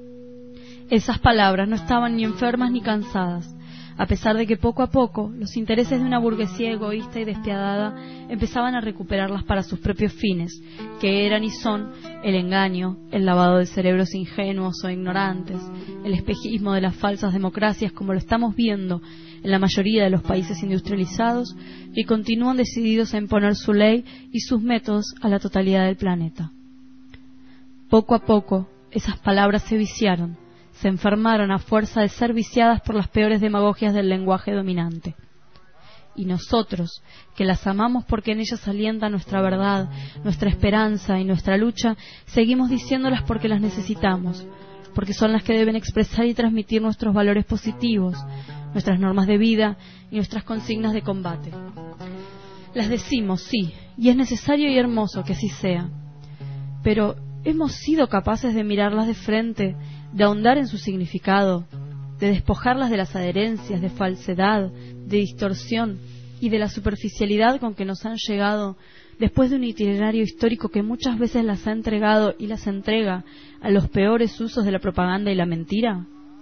Esas palabras no estaban ni enfermas ni cansadas, a pesar de que poco a poco los intereses de una burguesía egoísta y despiadada empezaban a recuperarlas para sus propios fines, que eran y son el engaño, el lavado de cerebros ingenuos o ignorantes, el espejismo de las falsas democracias como lo estamos viendo en la mayoría de los países industrializados y continúan decididos a imponer su ley y sus métodos a la totalidad del planeta. Poco a poco, esas palabras se viciaron, se enfermaron a fuerza de ser viciadas por las peores demagogias del lenguaje dominante. Y nosotros, que las amamos porque en ellas alienta nuestra verdad, nuestra esperanza y nuestra lucha, seguimos diciéndolas porque las necesitamos, porque son las que deben expresar y transmitir nuestros valores positivos, nuestras normas de vida y nuestras consignas de combate. Las decimos, sí, y es necesario y hermoso que así sea. Pero, ¿hemos sido capaces de mirarlas de frente, de ahondar en su significado, de despojarlas de las adherencias, de falsedad, de distorsión y de la superficialidad con que nos han llegado después de un itinerario histórico que muchas veces las ha entregado y las entrega a los peores usos de la propaganda y la mentira?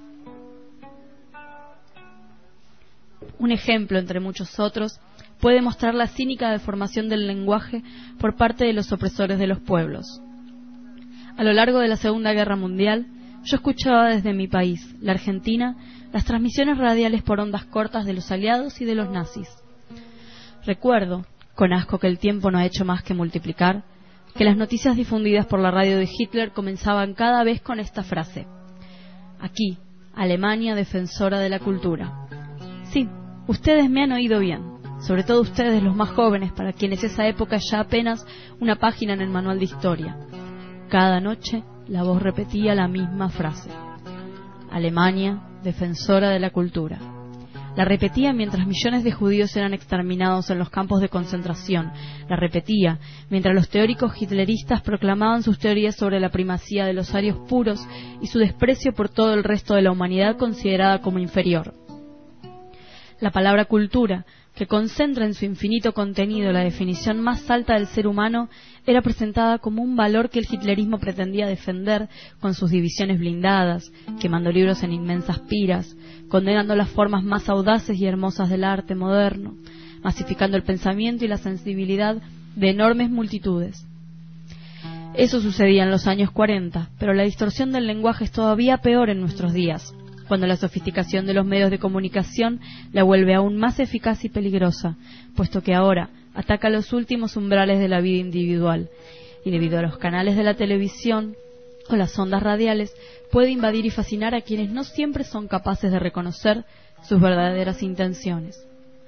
Un ejemplo, entre muchos otros, puede mostrar la cínica deformación del lenguaje por parte de los opresores de los pueblos. A lo largo de la Segunda Guerra Mundial, yo escuchaba desde mi país, la Argentina, las transmisiones radiales por ondas cortas de los aliados y de los nazis. Recuerdo, con asco que el tiempo no ha hecho más que multiplicar, que las noticias difundidas por la radio de Hitler comenzaban cada vez con esta frase: aquí, Alemania defensora de la cultura. Sí, ustedes me han oído bien, sobre todo ustedes los más jóvenes, para quienes esa época ya apenas una página en el manual de historia. Cada noche la voz repetía la misma frase: Alemania defensora de la cultura. La repetía mientras millones de judíos eran exterminados en los campos de concentración. La repetía mientras los teóricos hitleristas proclamaban sus teorías sobre la primacía de los arios puros y su desprecio por todo el resto de la humanidad considerada como inferior. La palabra cultura, que concentra en su infinito contenido la definición más alta del ser humano, era presentada como un valor que el hitlerismo pretendía defender con sus divisiones blindadas, quemando libros en inmensas piras, condenando las formas más audaces y hermosas del arte moderno, masificando el pensamiento y la sensibilidad de enormes multitudes. Eso sucedía en los años 40, pero la distorsión del lenguaje es todavía peor en nuestros días, cuando la sofisticación de los medios de comunicación la vuelve aún más eficaz y peligrosa, puesto que ahora ataca los últimos umbrales de la vida individual, y debido a los canales de la televisión o las ondas radiales, puede invadir y fascinar a quienes no siempre son capaces de reconocer sus verdaderas intenciones.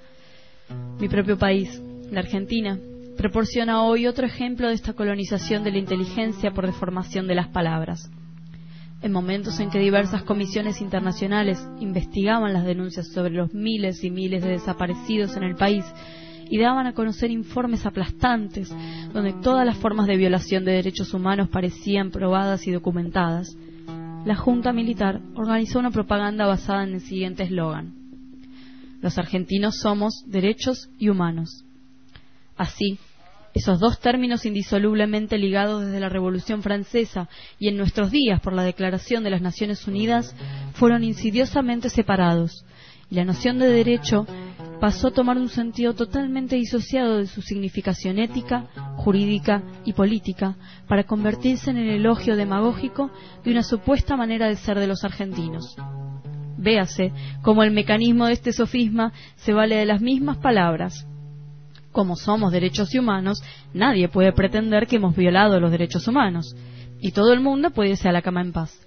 Mi propio país, la Argentina, proporciona hoy otro ejemplo de esta colonización de la inteligencia por deformación de las palabras. En momentos en que diversas comisiones internacionales investigaban las denuncias sobre los miles y miles de desaparecidos en el país y daban a conocer informes aplastantes, donde todas las formas de violación de derechos humanos parecían probadas y documentadas, la Junta Militar organizó una propaganda basada en el siguiente eslogan: los argentinos somos derechos y humanos. Así, esos dos términos indisolublemente ligados desde la Revolución Francesa y en nuestros días por la Declaración de las Naciones Unidas fueron insidiosamente separados, y la noción de derecho pasó a tomar un sentido totalmente disociado de su significación ética, jurídica y política, para convertirse en el elogio demagógico de una supuesta manera de ser de los argentinos. Véase cómo el mecanismo de este sofisma se vale de las mismas palabras. Como somos derechos y humanos, nadie puede pretender que hemos violado los derechos humanos, y todo el mundo puede irse a la cama en paz.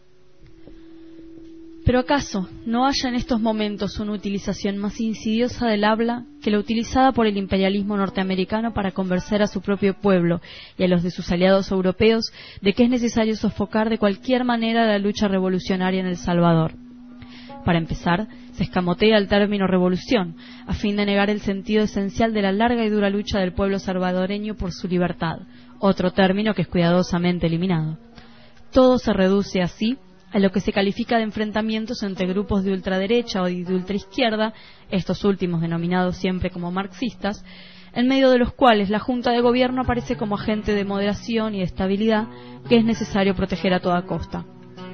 ¿Pero acaso no haya en estos momentos una utilización más insidiosa del habla que la utilizada por el imperialismo norteamericano para convencer a su propio pueblo y a los de sus aliados europeos de que es necesario sofocar de cualquier manera la lucha revolucionaria en El Salvador? Para empezar, se escamotea el término revolución, a fin de negar el sentido esencial de la larga y dura lucha del pueblo salvadoreño por su libertad, otro término que es cuidadosamente eliminado. Todo se reduce así a lo que se califica de enfrentamientos entre grupos de ultraderecha o de ultraizquierda, estos últimos denominados siempre como marxistas, en medio de los cuales la Junta de Gobierno aparece como agente de moderación y de estabilidad que es necesario proteger a toda costa.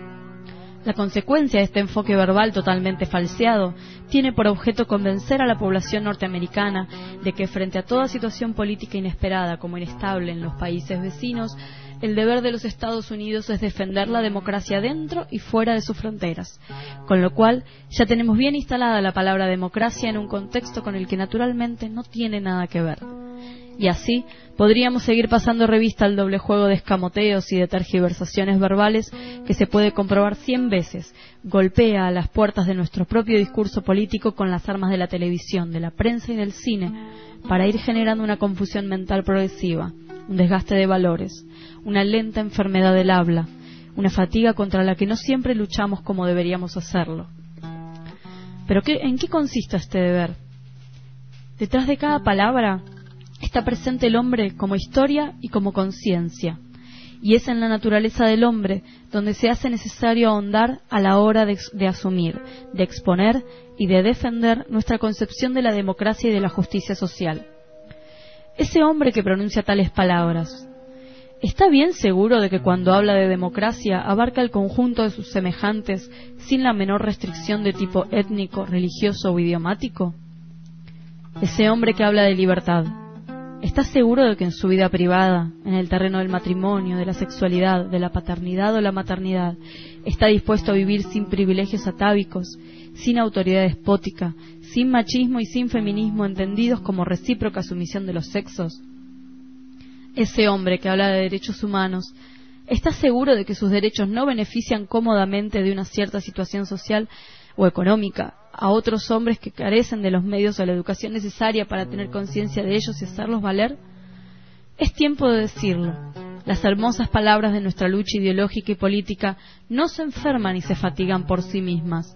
La consecuencia de este enfoque verbal totalmente falseado tiene por objeto convencer a la población norteamericana de que frente a toda situación política inesperada como inestable en los países vecinos, el deber de los Estados Unidos es defender la democracia dentro y fuera de sus fronteras, con lo cual ya tenemos bien instalada la palabra democracia en un contexto con el que naturalmente no tiene nada que ver. Y así podríamos seguir pasando revista al doble juego de escamoteos y de tergiversaciones verbales que se puede comprobar 100 veces, golpea a las puertas de nuestro propio discurso político con las armas de la televisión, de la prensa y del cine, para ir generando una confusión mental progresiva, un desgaste de valores, una lenta enfermedad del habla, una fatiga contra la que no siempre luchamos como deberíamos hacerlo. ¿Pero en qué consiste este deber? Detrás de cada palabra está presente el hombre como historia y como conciencia, y es en la naturaleza del hombre donde se hace necesario ahondar a la hora de asumir, de exponer y de defender nuestra concepción de la democracia y de la justicia social. Ese hombre que pronuncia tales palabras, ¿está bien seguro de que cuando habla de democracia abarca el conjunto de sus semejantes sin la menor restricción de tipo étnico, religioso o idiomático? Ese hombre que habla de libertad, ¿está seguro de que en su vida privada, en el terreno del matrimonio, de la sexualidad, de la paternidad o la maternidad, está dispuesto a vivir sin privilegios atávicos, sin autoridad despótica, sin machismo y sin feminismo entendidos como recíproca sumisión de los sexos? Ese hombre que habla de derechos humanos, ¿está seguro de que sus derechos no benefician cómodamente de una cierta situación social o económica a otros hombres que carecen de los medios o la educación necesaria para tener conciencia de ellos y hacerlos valer? Es tiempo de decirlo. Las hermosas palabras de nuestra lucha ideológica y política no se enferman y se fatigan por sí mismas,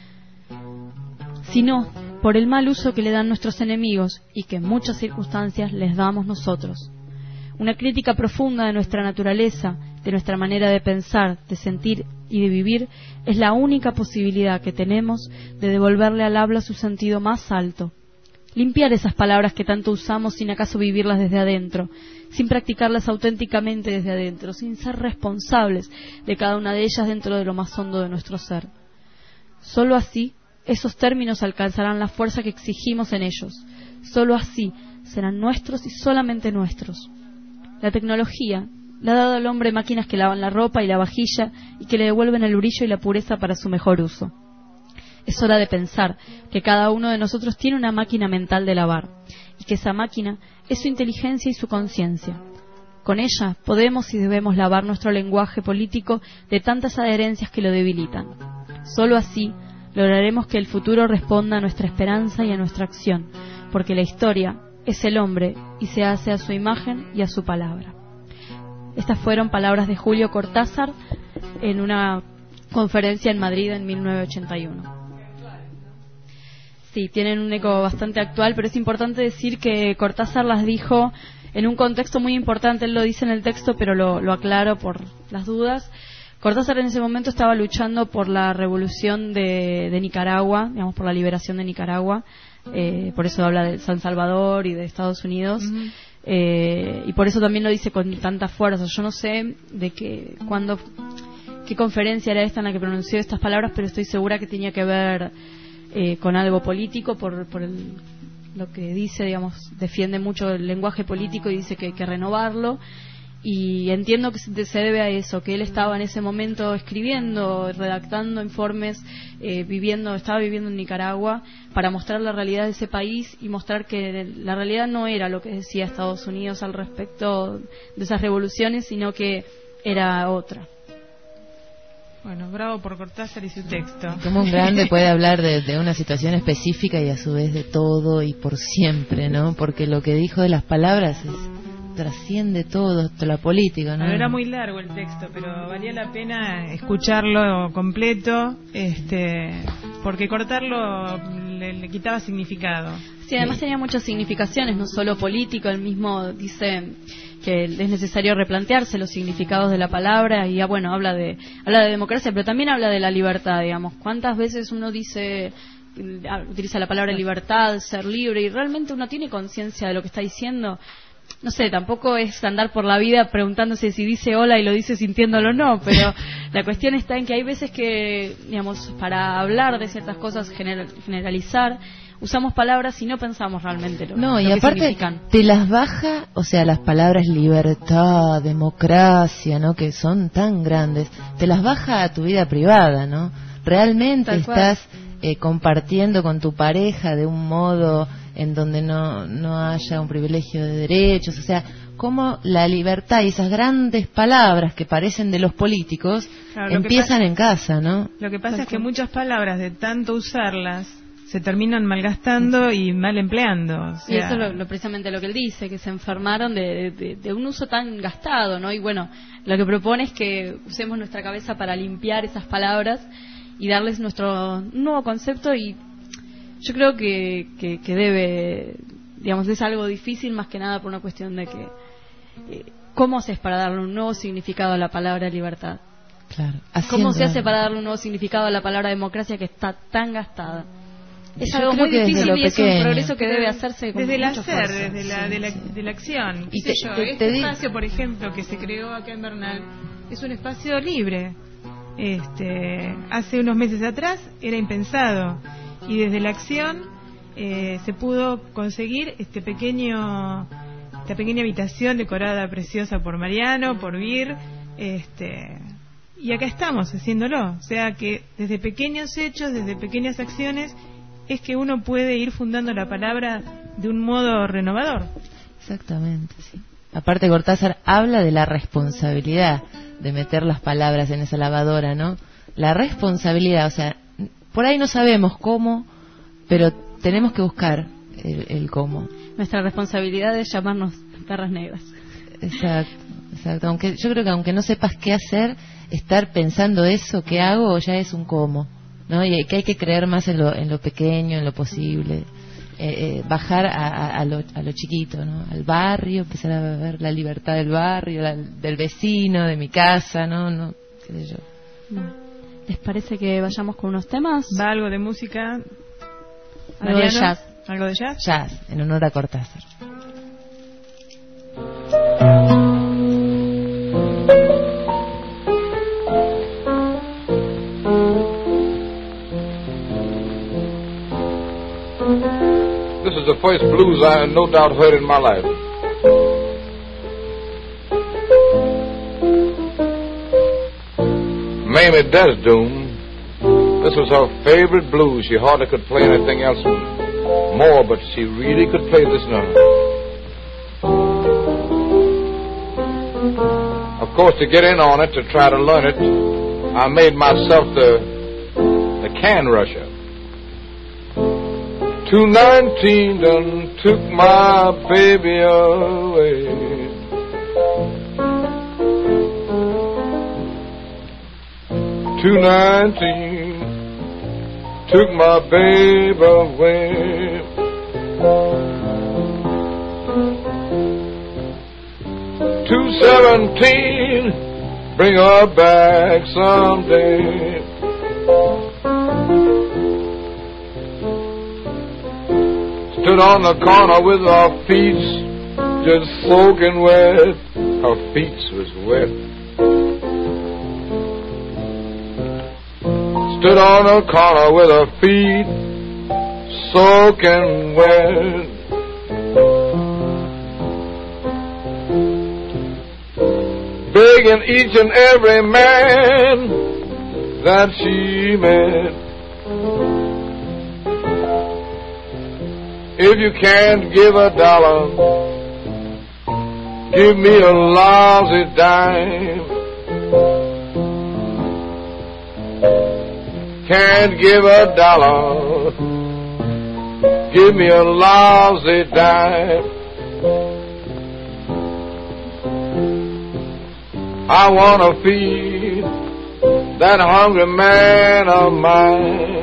sino por el mal uso que le dan nuestros enemigos y que en muchas circunstancias les damos nosotros. Una crítica profunda de nuestra naturaleza, de nuestra manera de pensar, de sentir y de vivir es la única posibilidad que tenemos de devolverle al habla su sentido más alto. Limpiar esas palabras que tanto usamos sin acaso vivirlas desde adentro, sin practicarlas auténticamente desde adentro, sin ser responsables de cada una de ellas dentro de lo más hondo de nuestro ser. Solo así esos términos alcanzarán la fuerza que exigimos en ellos. Solo así serán nuestros y solamente nuestros. La tecnología le ha dado al hombre máquinas que lavan la ropa y la vajilla y que le devuelven el brillo y la pureza para su mejor uso. Es hora de pensar que cada uno de nosotros tiene una máquina mental de lavar y que esa máquina es su inteligencia y su conciencia. Con ella podemos y debemos lavar nuestro lenguaje político de tantas adherencias que lo debilitan. Solo así lograremos que el futuro responda a nuestra esperanza y a nuestra acción, porque la historia es el hombre y se hace a su imagen y a su palabra. Estas fueron palabras de Julio Cortázar en una conferencia en Madrid en 1981. Sí, tienen un eco bastante actual, pero es importante decir que Cortázar las dijo en un contexto muy importante. Él lo dice en el texto, pero lo aclaro por las dudas. Cortázar en ese momento estaba luchando por la revolución de Nicaragua, digamos, por la liberación de Nicaragua. Por eso habla de San Salvador y de Estados Unidos. Y por eso también lo dice con tanta fuerza. Yo no sé de qué conferencia era esta en la que pronunció estas palabras, pero estoy segura que tenía que ver con algo político, por lo que dice, digamos, defiende mucho el lenguaje político y dice que hay que renovarlo. Y entiendo que se debe a eso, que él estaba en ese momento escribiendo, redactando informes, estaba viviendo en Nicaragua para mostrar la realidad de ese país y mostrar que la realidad no era lo que decía Estados Unidos al respecto de esas revoluciones, sino que era otra. Bueno, bravo por Cortázar y su texto. Como un grande puede hablar de una situación específica y a su vez de todo y por siempre, ¿no? Porque lo que dijo de las palabras trasciende todo, la política, ¿no? Era muy largo el texto, pero valía la pena escucharlo completo, porque cortarlo le quitaba significado. Sí, además tenía muchas significaciones, no solo político. Él mismo dice que es necesario replantearse los significados de la palabra y bueno, habla de democracia, pero también habla de la libertad, digamos. ¿Cuántas veces uno utiliza la palabra libertad, ser libre, y realmente uno tiene conciencia de lo que está diciendo? No sé, tampoco es andar por la vida preguntándose si dice hola y lo dice sintiéndolo o no, pero la cuestión está en que hay veces que, digamos, para hablar de ciertas cosas, generalizar, usamos palabras y no pensamos realmente lo y que aparte significan. Te las baja, o sea, las palabras libertad, democracia, ¿no? Que son tan grandes, te las baja a tu vida privada, ¿no? Realmente estás compartiendo con tu pareja de un modo en donde no haya un privilegio de derechos, o sea, como la libertad y esas grandes palabras que parecen de los políticos empiezan en casa, ¿no? Lo que pasa es que muchas palabras, de tanto usarlas, se terminan malgastando y mal empleando. O sea, y eso es precisamente lo que él dice, que se enfermaron de un uso tan gastado, ¿no? Y bueno, lo que propone es que usemos nuestra cabeza para limpiar esas palabras y darles nuestro nuevo concepto. Y yo creo que debe, digamos, es algo difícil más que nada por una cuestión de que ¿cómo haces para darle un nuevo significado a la palabra libertad? Claro. ¿Cómo se hace para darle un nuevo significado a la palabra democracia que está tan gastada? Es Yo algo creo muy que difícil y es un pequeño. progreso que debe hacerse con desde el mucha hacer, fuerza. desde la acción. Y Este espacio, por ejemplo, que se creó acá en Bernal, es un espacio libre. Hace unos meses atrás era impensado, y desde la acción se pudo conseguir esta pequeña habitación decorada preciosa por Mariano, por Vir, y acá estamos haciéndolo. O sea que desde pequeños hechos, desde pequeñas acciones, es que uno puede ir fundando la palabra de un modo renovador. Exactamente, sí. Aparte Cortázar habla de la responsabilidad de meter las palabras en esa lavadora, ¿no? La responsabilidad, o sea, por ahí no sabemos cómo, pero tenemos que buscar el cómo. Nuestra responsabilidad es llamarnos perras negras. Exacto. Aunque yo creo que aunque no sepas qué hacer, estar pensando eso, ¿qué hago? Ya es un cómo, ¿no? Y que hay que creer más en lo pequeño, en lo posible. Bajar a lo chiquito, ¿no? Al barrio, empezar a ver la libertad del barrio, del vecino, de mi casa, ¿no? Qué sé yo. ¿Les parece que vayamos con unos temas? ¿Va algo de música? Algo de jazz. ¿Algo de jazz? Jazz, en honor a Cortázar. This is the first blues I no doubt heard in my life. Mamie Desdoom, this was her favorite blues. She hardly could play anything else more, but she really could play this number. Of course, to get in on it, to try to learn it, I made myself the can rusher. 219 done took my baby away. 219 took my babe away. 217, bring her back someday. Stood on the corner with her feet just soaking wet. Her feet was wet. Stood on the corner with her feet soaking wet. Begging each and every man that she met, if you can't give $1, give me a lousy dime. Can't give $1, give me a lousy dime. I wanna feed that hungry man of mine.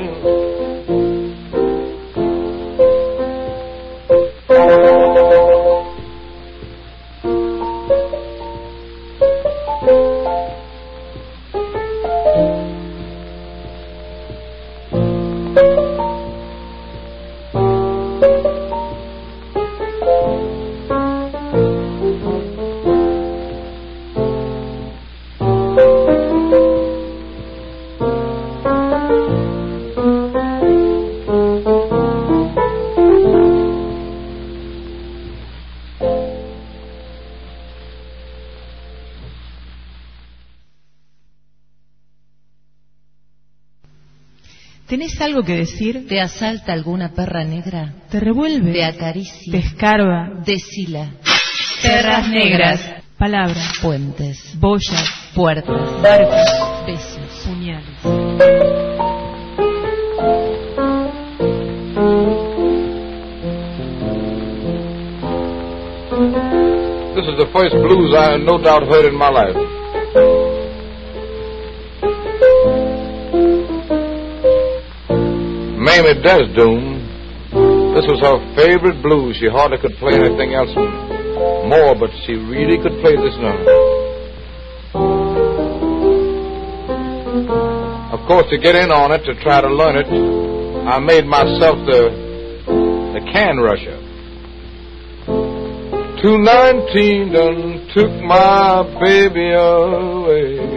¿Tenés algo que decir? ¿Te asalta alguna perra negra? ¿Te revuelve? ¿Te acaricia? ¿Te escarba? Decila. Perras negras. Palabras. Puentes. Boyas. Puertas. Barcos. Besos. Puñales. This is the first blues I no doubt heard in my life. Mamie Desdoom, this was her favorite blues. She hardly could play anything else more, but she really could play this number. Of course, to get in on it, to try to learn it, I made myself the can rusher. 219 done took my baby away.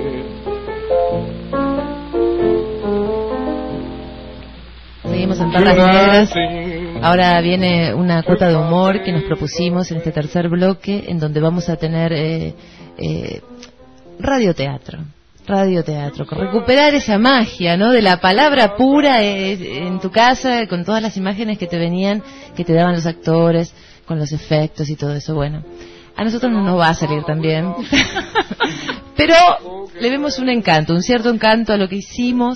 Seguimos en Perras Negras. Ahora viene una cuota de humor que nos propusimos en este tercer bloque, en donde vamos a tener radioteatro, recuperar esa magia, ¿no? De la palabra pura en tu casa, con todas las imágenes que te venían, que te daban los actores, con los efectos y todo eso. Bueno, a nosotros no nos va a salir tan bien, pero le vemos un encanto, un cierto encanto a lo que hicimos.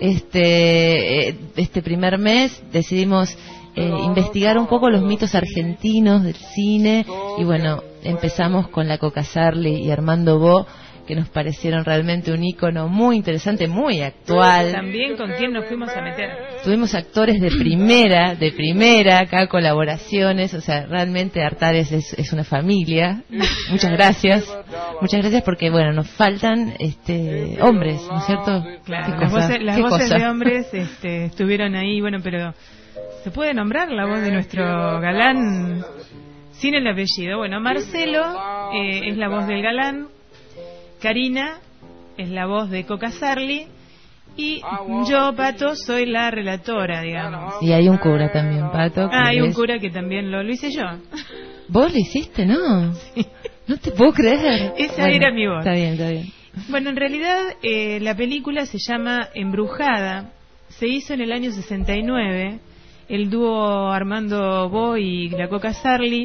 Este primer mes decidimos investigar un poco los mitos argentinos del cine, y bueno, empezamos con la Coca Sarli y Armando Bo, que nos parecieron realmente un ícono muy interesante, muy actual. También con quién nos fuimos a meter. Tuvimos actores de primera, acá colaboraciones, o sea, realmente Artares es una familia. Muchas gracias porque bueno, nos faltan hombres, ¿no es cierto? Claro, las voces de hombres estuvieron ahí, bueno, pero ¿se puede nombrar la voz de nuestro galán sin el apellido? Bueno, Marcelo es la voz del galán, Karina es la voz de Coca Sarli, y yo, Pato, soy la relatora, digamos. Y hay un cura también, Pato. Hay un cura que también lo hice yo. ¿Vos lo hiciste, no? Sí. No te puedo creer. Esa era mi voz. Está bien. Bueno, en realidad la película se llama Embrujada. Se hizo en el año 69. El dúo Armando Bo y la Coca Sarli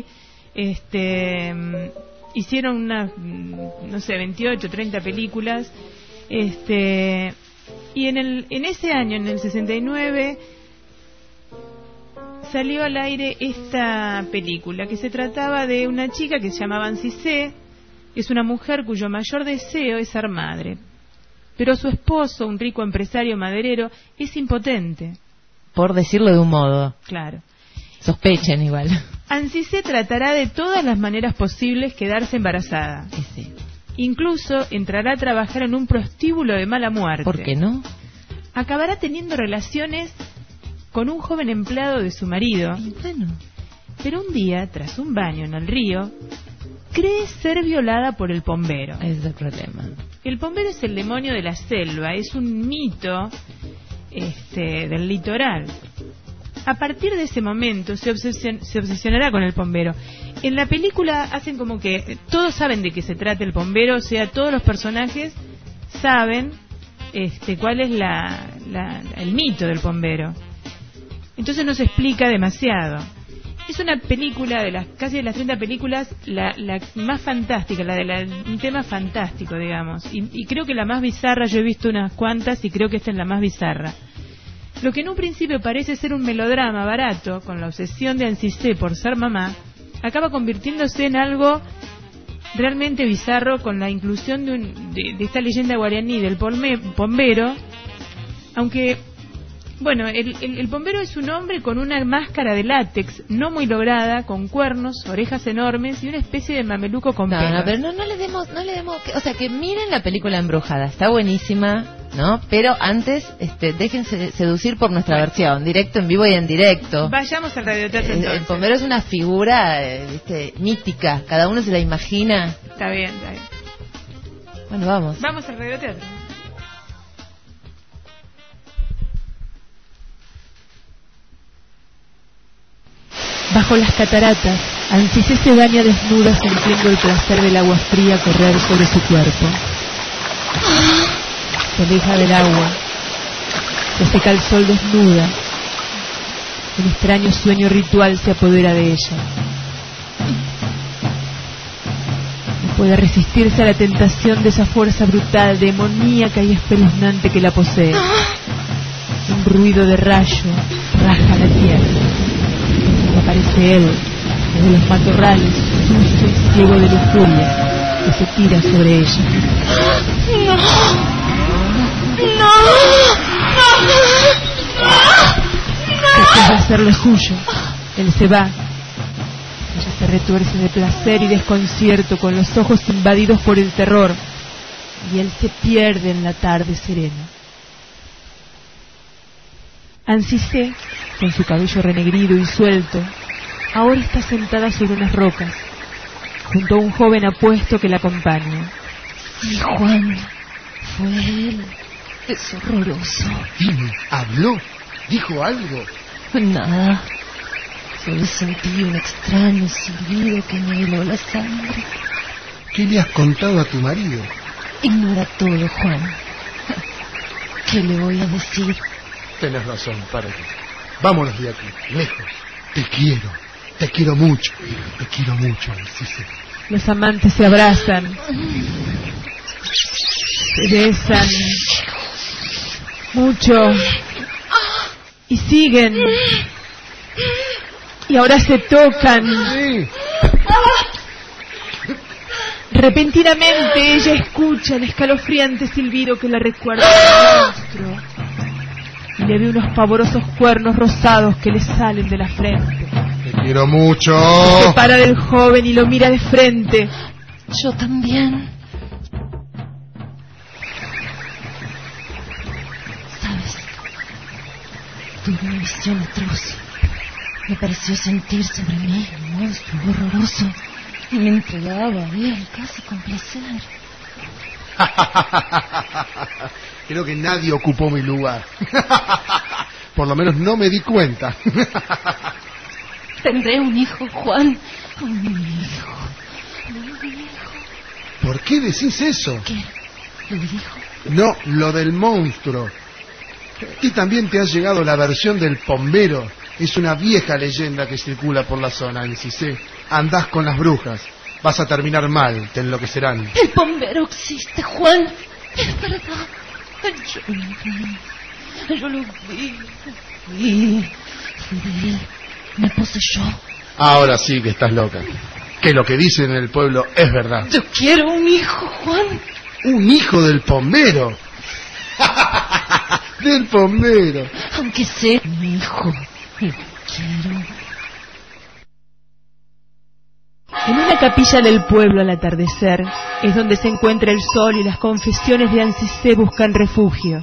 hicieron unas, no sé, 28, 30 películas. Y en ese año, en el 69, salió al aire esta película, que se trataba de una chica que se llamaba Cissé. Es una mujer cuyo mayor deseo es ser madre, pero su esposo, un rico empresario maderero, es impotente. por decirlo de un modo. Claro. Sospechen igual. Ancisé tratará de todas las maneras posibles quedarse embarazada. Sí. Incluso entrará a trabajar en un prostíbulo de mala muerte. ¿Por qué no? Acabará teniendo relaciones con un joven empleado de su marido. Y bueno. Pero un día, tras un baño en el río, cree ser violada por el pombero. Ese es el problema. El pombero es el demonio de la selva, es un mito del litoral. A partir de ese momento se obsesionará con el pombero. En la película hacen como que todos saben de qué se trata el pombero, o sea, todos los personajes saben cuál es el mito del pombero. Entonces no se explica demasiado. Es una película casi de las 30 películas, la más fantástica, un tema fantástico, digamos. Y creo que la más bizarra, yo he visto unas cuantas y creo que esta es la más bizarra. Lo que en un principio parece ser un melodrama barato, con la obsesión de Ancisé por ser mamá, acaba convirtiéndose en algo realmente bizarro con la inclusión de esta leyenda guaraní del pombero, aunque, bueno, el pombero es un hombre con una máscara de látex no muy lograda, con cuernos, orejas enormes y una especie de mameluco con pelos. No, pero no le demos, o sea, que miren la película Embrujada, está buenísima, ¿no? Pero antes, déjense seducir por nuestra versión, directo, en vivo y en directo. Vayamos al radioteatro entonces. El pombero es una figura, mítica, cada uno se la imagina. Está bien. Bueno, vamos. Vamos al radioteatro. Bajo las cataratas, Ancisé se baña desnuda sintiendo el placer del agua fría correr sobre su cuerpo. Se aleja del agua, se seca al sol desnuda. Un extraño sueño ritual se apodera de ella. No puede resistirse a la tentación de esa fuerza brutal, demoníaca y espeluznante que la posee. Un ruido de rayo rasga la tierra. Aparece él, desde los matorrales, sucio y ciego de lujuria, que se tira sobre ella. Después de hacerle suyo, él se va. Ella se retuerce de placer y desconcierto, con los ojos invadidos por el terror, y él se pierde en la tarde serena. Ancisé, con su cabello renegrido y suelto, ahora está sentada sobre unas rocas, junto a un joven apuesto que la acompaña. Sí, Juan, fue él. Es horroroso. Dime, ¿habló? ¿Dijo algo? Nada. Solo sentí un extraño silbido que me heló la sangre. ¿Qué le has contado a tu marido? Ignora todo, Juan. ¿Qué le voy a decir? Tienes razón, padre. Vámonos de aquí, lejos. Te quiero mucho, Ancisé. Los amantes se abrazan, se besan mucho y siguen, y ahora se tocan. Sí. Repentinamente ella escucha el escalofriante silbido que la recuerda al monstruo, y le ve unos pavorosos cuernos rosados que le salen de la frente. Te quiero mucho. Se para del joven y lo mira de frente. Yo también. ¿Sabes? Tuve una visión atroz. Me pareció sentir sobre mí un monstruo horroroso y me entregaba a él casi con placer. Creo que nadie ocupó mi lugar. Por lo menos no me di cuenta. Tendré un hijo, Juan. Un hijo. ¿Por qué decís eso? ¿Qué? ¿Lo dijo? No, lo del monstruo. Y también te ha llegado la versión del pombero. Es una vieja leyenda que circula por la zona, Ancisé. Andás con las brujas. Vas a terminar mal, te enloquecerán. El pombero existe, Juan. Es verdad. Yo lo vi. Fue de él. Me poseyó. Ahora sí que estás loca. Que lo que dicen en el pueblo es verdad. Yo quiero un hijo, Juan. ¿Un hijo del pombero? Del pombero. aunque sea mi hijo. Lo quiero. En una capilla del pueblo al atardecer es donde se encuentra el sol y las confesiones de Ancisé buscan refugio.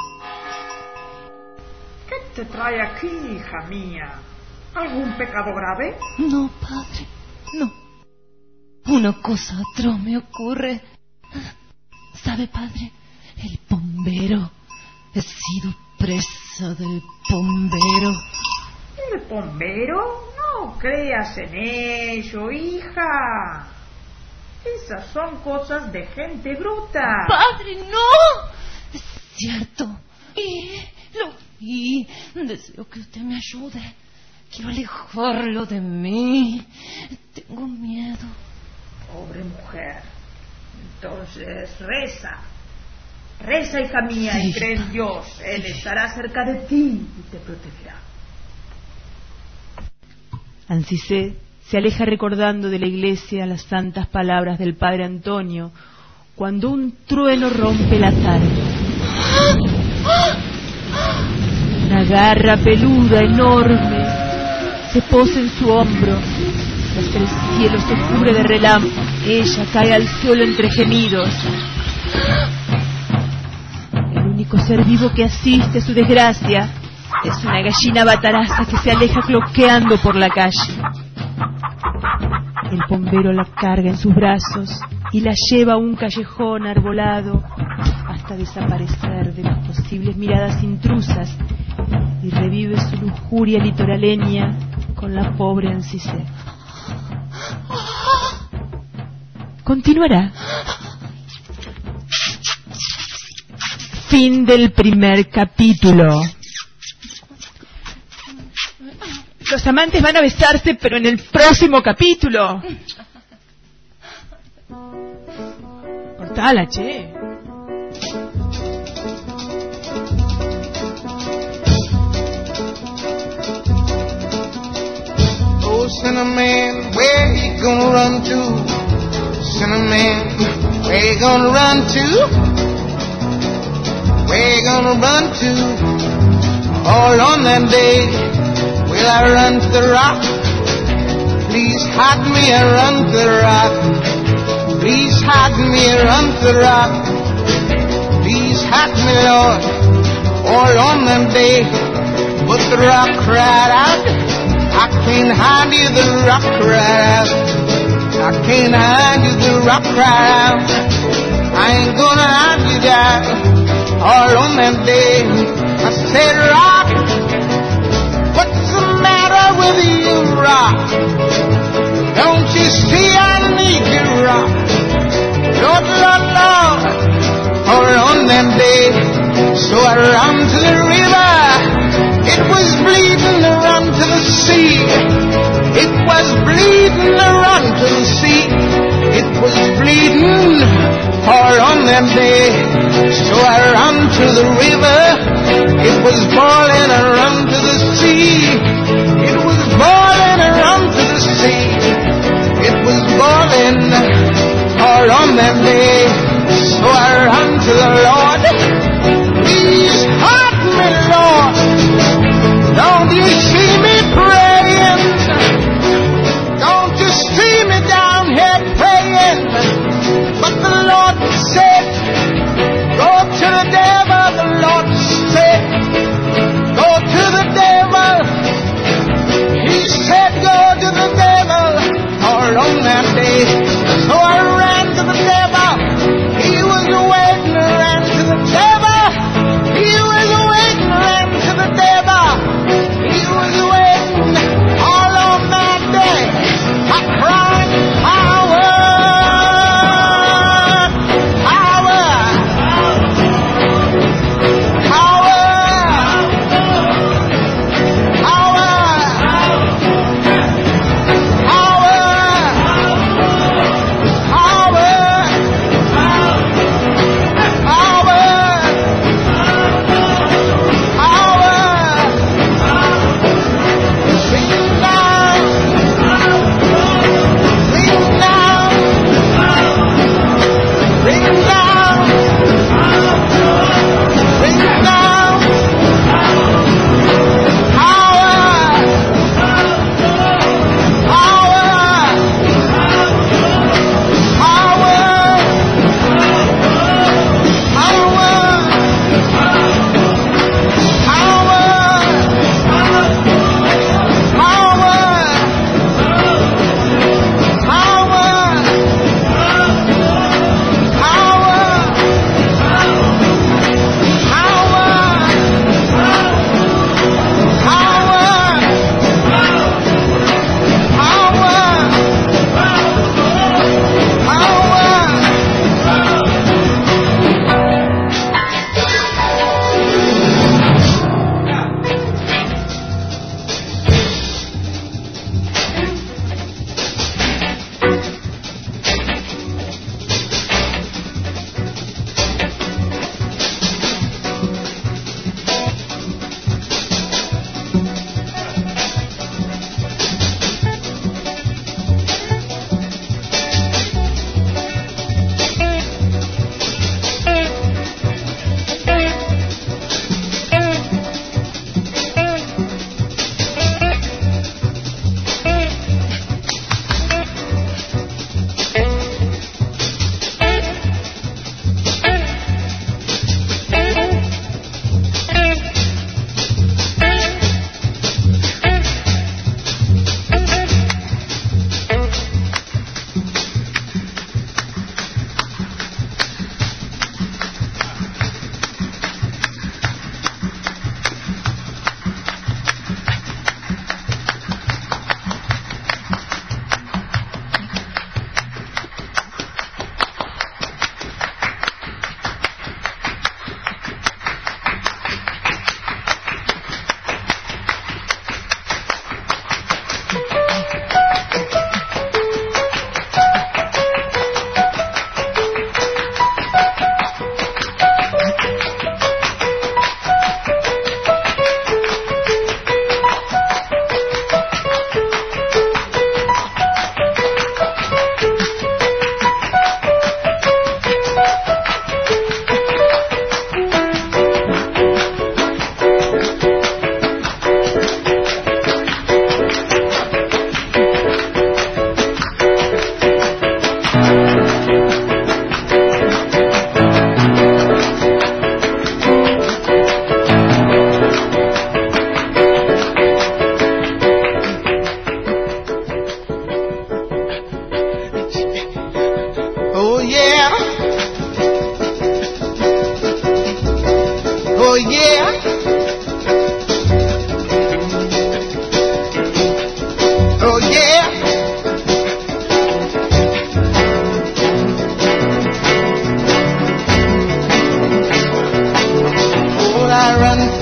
¿Qué te trae aquí, hija mía? ¿Algún pecado grave? No, padre, no. Una cosa atroz me ocurre. ¿Sabe, padre? El bombero. He sido presa del bombero. ¿El bombero? No creas en ello, hija. Esas son cosas de gente bruta. ¡Padre, no! Es cierto. Y deseo que usted me ayude. Quiero alejarlo de mí. Tengo miedo. Pobre mujer. Entonces reza. Reza, hija mía, sí, y cree en Dios. Él estará cerca de ti y te protegerá. Ancisé se aleja recordando de la iglesia las santas palabras del padre Antonio cuando un trueno rompe la tarde. Una garra peluda enorme se posa en su hombro. Hasta el cielo se cubre de relámpagos. Ella cae al suelo entre gemidos. El único ser vivo que asiste a su desgracia es una gallina bataraza que se aleja cloqueando por la calle. El bombero la carga en sus brazos y la lleva a un callejón arbolado hasta desaparecer de las posibles miradas intrusas y revive su lujuria litoraleña con la pobre Ancisé. Continuará. Fin del primer capítulo. Los amantes van a besarse, pero en el próximo capítulo. Cortala, che. Oh, Cinnamon, where you gonna run to? Cinnamon, where you gonna run to? Where you gonna run to? All on that day, will I run to the rock? Please hide me and run to the rock. Please hide me and run to the rock. Please hide me, Lord, all on that day. But the rock cried out, I can't hide you, the rock cried out. I can't hide you, the rock cried out. I ain't gonna hide you down. All on that day, I said, rock, what's the matter with you, rock? Don't you see I need you, rock? Lord, Lord, Lord, all on that day, so I ran to the river. It was bleeding to run to the sea. It was bleeding to run to the sea. It was bleeding all on that day. So I ran to the river. It was boiling, I ran to the sea. It was boiling, I ran to the sea. It was boiling all on that day. So I ran to the Lord. Please help me, Lord. Don't you see me praying? Don't you see me down here praying? But the Lord said, go to the devil. The Lord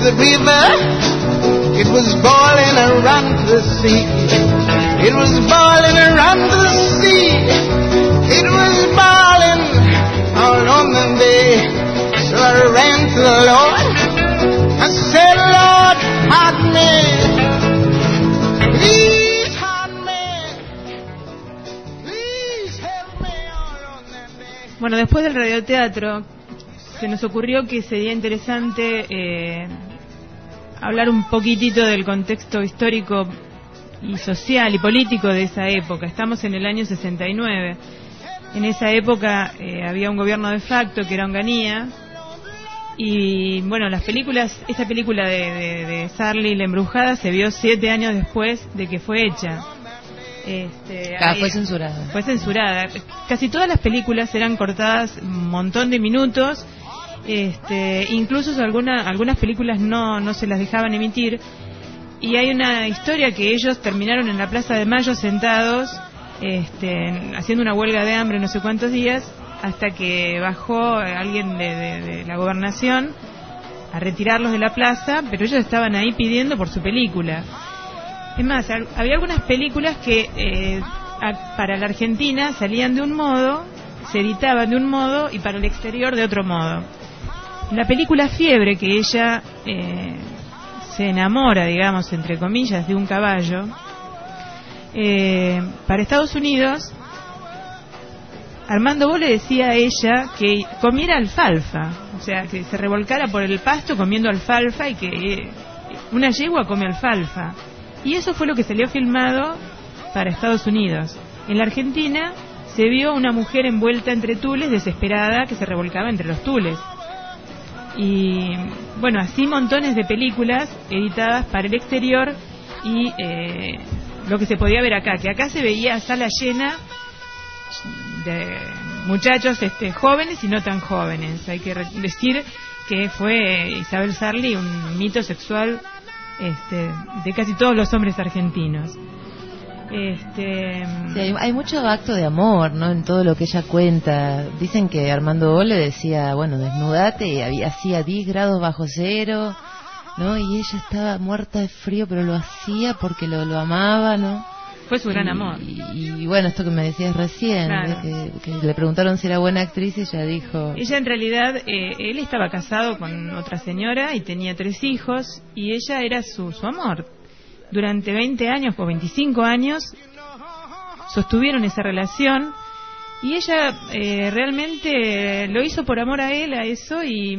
the river, it was boiling around the sea. It was boiling around the sea. It was boiling all on the day. So I ran to the Lord. I said, Lord, pardon me. Please pardon me. Please help me all on that day. Bueno, después del radioteatro se nos ocurrió que sería interesante hablar un poquitito del contexto histórico y social y político de esa época. Estamos en el año 69. En esa época había un gobierno de facto que era Onganía. Y bueno, las películas, esa película de Sarli, La Embrujada, se vio 7 años después de que fue hecha. Fue censurada. Fue censurada. Casi todas las películas eran cortadas un montón de minutos. Incluso algunas películas no se las dejaban emitir. Y hay una historia que ellos terminaron en la Plaza de Mayo sentados, haciendo una huelga de hambre no sé cuántos días, hasta que bajó alguien de la gobernación a retirarlos de la plaza, pero ellos estaban ahí pidiendo por su película. Es más, había algunas películas que para la Argentina salían de un modo, se editaban de un modo y para el exterior de otro modo. La película Fiebre, que ella se enamora, digamos, entre comillas, de un caballo, para Estados Unidos, Armando Bo le decía a ella que comiera alfalfa, o sea, que se revolcara por el pasto comiendo alfalfa y que una yegua come alfalfa. Y eso fue lo que salió filmado para Estados Unidos. En la Argentina se vio una mujer envuelta entre tules, desesperada, que se revolcaba entre los tules. Y bueno, así montones de películas editadas para el exterior y lo que se podía ver acá, que acá se veía sala llena de muchachos jóvenes y no tan jóvenes. Hay que decir que fue Isabel Sarli un mito sexual de casi todos los hombres argentinos. Sí, hay mucho acto de amor, ¿no? En todo lo que ella cuenta. Dicen que Armando Bo le decía, bueno, desnudate, y hacía 10 grados bajo cero, ¿no? Y ella estaba muerta de frío, pero lo hacía porque lo amaba, ¿no? Fue su gran amor. Y bueno, esto que me decías recién, claro, que le preguntaron si era buena actriz, y ella dijo... Ella en realidad, él estaba casado con otra señora y tenía 3 hijos, y ella era su amor. Durante 20 años o 25 años sostuvieron esa relación, y ella realmente lo hizo por amor a él, a eso, y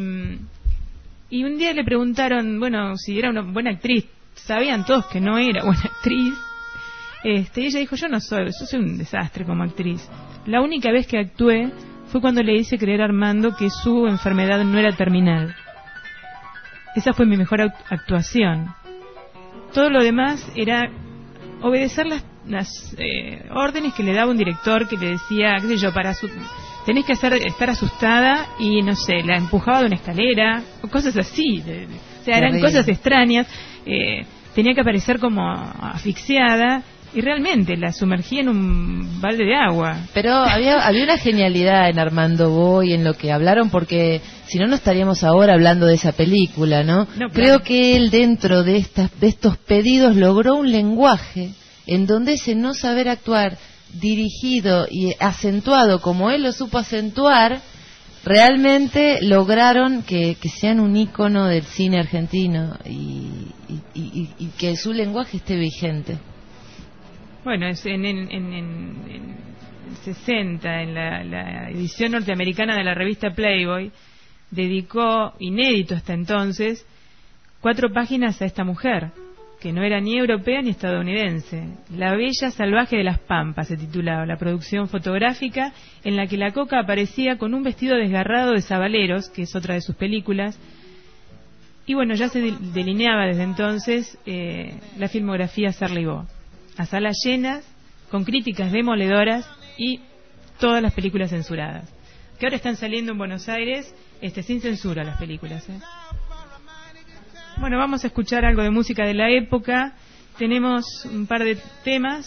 un día le preguntaron, bueno, si era una buena actriz. Sabían todos que no era buena actriz. Y ella dijo, yo soy un desastre como actriz. La única vez que actué fue cuando le hice creer a Armando que su enfermedad no era terminal. Esa fue mi mejor actuación. Todo lo demás era obedecer las órdenes que le daba un director, que le decía, qué sé yo, tenés que estar asustada, y no sé, la empujaba de una escalera, o cosas así. O sea, eran cosas extrañas. Tenía que aparecer como asfixiada, y realmente la sumergía en un balde de agua. Pero había una genialidad en Armando Bo y en lo que hablaron, porque si no estaríamos ahora hablando de esa película, ¿no? Claro. Creo que él, dentro de estos pedidos, logró un lenguaje en donde ese no saber actuar dirigido y acentuado como él lo supo acentuar, realmente lograron que sean un ícono del cine argentino y que su lenguaje esté vigente. Bueno, es en 60, en la edición norteamericana de la revista Playboy, dedicó, inédito hasta entonces, 4 páginas a esta mujer, que no era ni europea ni estadounidense. La bella salvaje de las pampas se titulaba la producción fotográfica, en la que la Coca aparecía con un vestido desgarrado de Zabaleros, que es otra de sus películas. Y bueno, ya se delineaba desde entonces la filmografía Sarli Bo, a salas llenas, con críticas demoledoras y todas las películas censuradas, que ahora están saliendo en Buenos Aires sin censura las películas. Bueno, vamos a escuchar algo de música de la época. Tenemos un par de temas.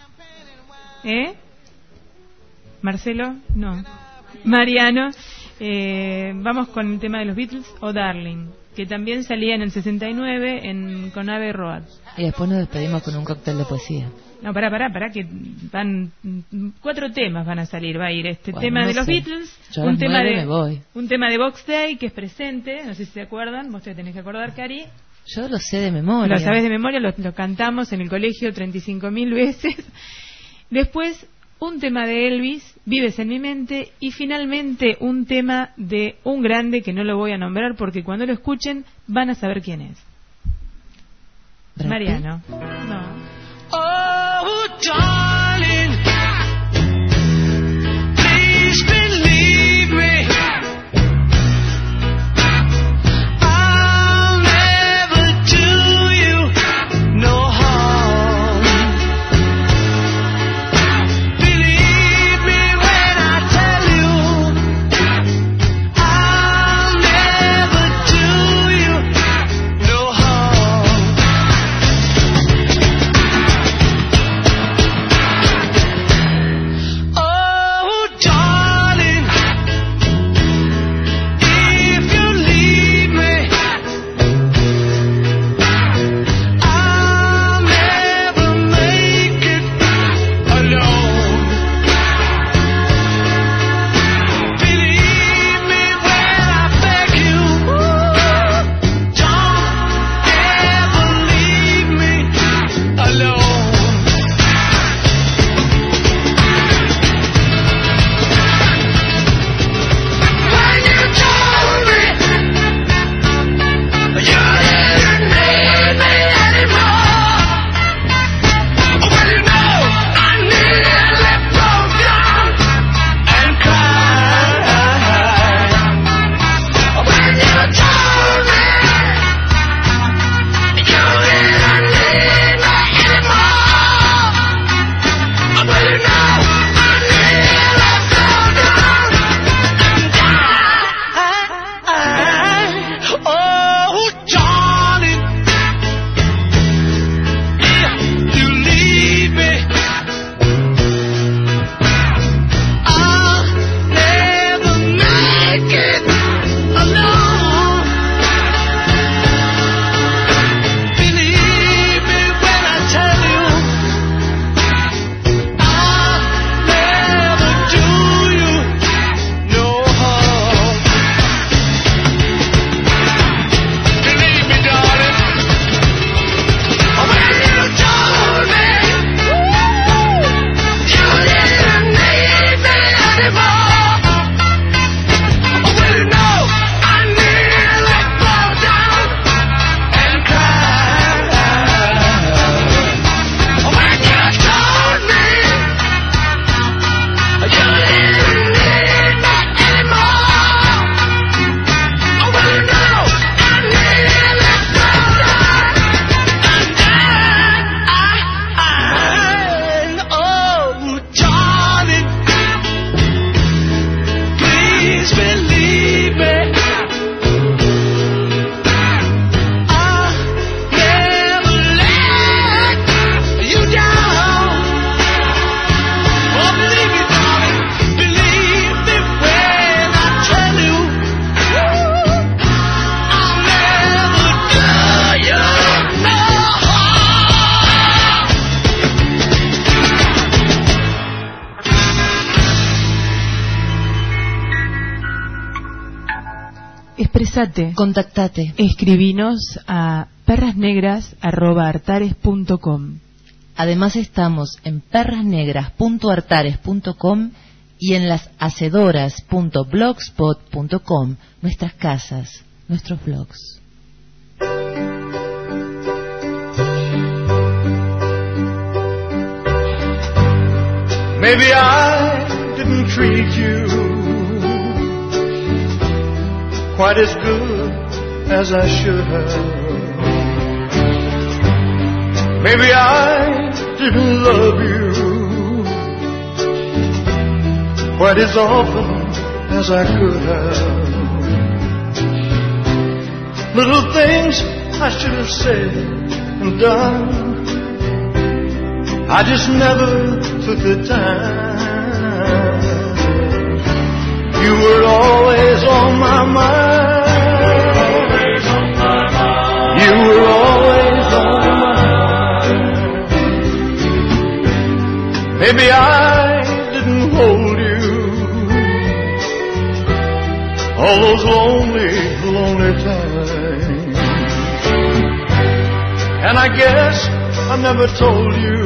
¿Marcelo? No. Mariano. Vamos con el tema de los Beatles, o Darling. que también salía en el 69 con Abbey Road. Y después nos despedimos con un cóctel de poesía. No, pará, que van 4 temas van a salir. Va a ir este Bueno, tema no de los sé. Beatles, Yo a las 9 me voy. un tema de Box Day que es presente, no sé si se acuerdan, vos te tenés que acordar, Cari. Yo lo sé de memoria. Lo sabés de memoria, lo cantamos en el colegio 35.000 veces. Después, un tema de Elvis, Vives en mi mente, y finalmente un tema de un grande que no lo voy a nombrar porque cuando lo escuchen van a saber quién es. ¿Brad Pitt? Mariano. No. Oh, darling, please believe me. I'll never do you no harm. Believe me when I tell you, I'll never do you no harm. Expresate, contactate, escribinos a perrasnegras@artares.com. Además estamos en perrasnegras.artares.com y en lashacedoras.blogspot.com, nuestras casas, nuestros blogs. Maybe I didn't treat you quite as good as I should have. Maybe I didn't love you quite as often as I could have. Little things I should have said and done, I just never took the time. You were always on my mind. You were always on my mind. Maybe I didn't hold you all those lonely, lonely times. And I guess I never told you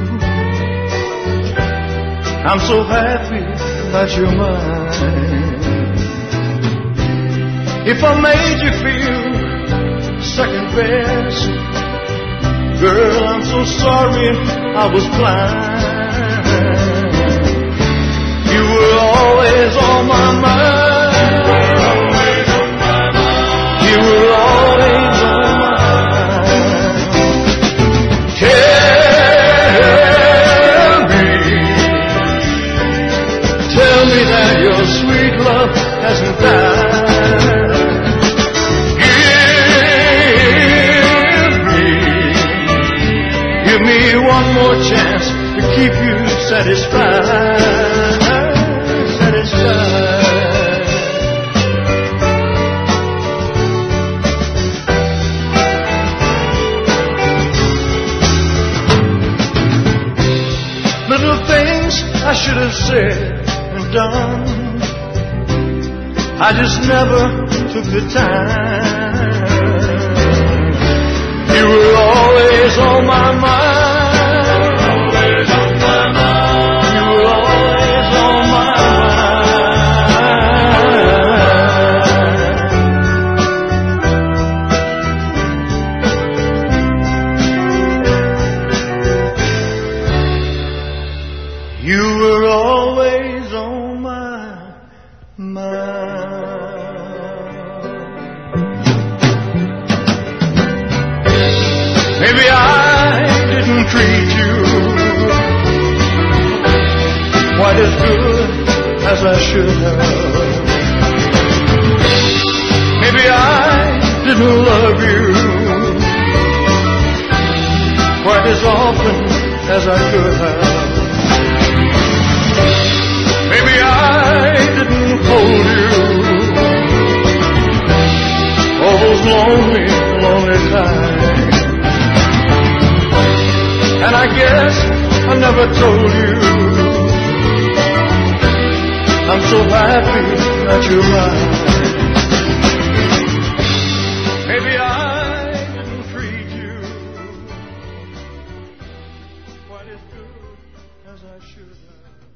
I'm so happy that you're mine. If I made you feel second best, girl, I'm so sorry I was blind. You were always on my mind. You were always on my mind. Tell me that your sweet love hasn't died. Give me one more chance to keep you satisfied, satisfied. Little things I should have said and done, I just never took the time. You were always on my mind. Always on my mind. You were always on my mind. You were always on my mind. Maybe I didn't treat you quite as good as I should have. Maybe I didn't love you quite as often as I could have. Maybe I didn't hold you all those lonely, lonely times. And I guess I never told you I'm so happy that you're mine. Maybe I didn't treat you quite as good as I should have.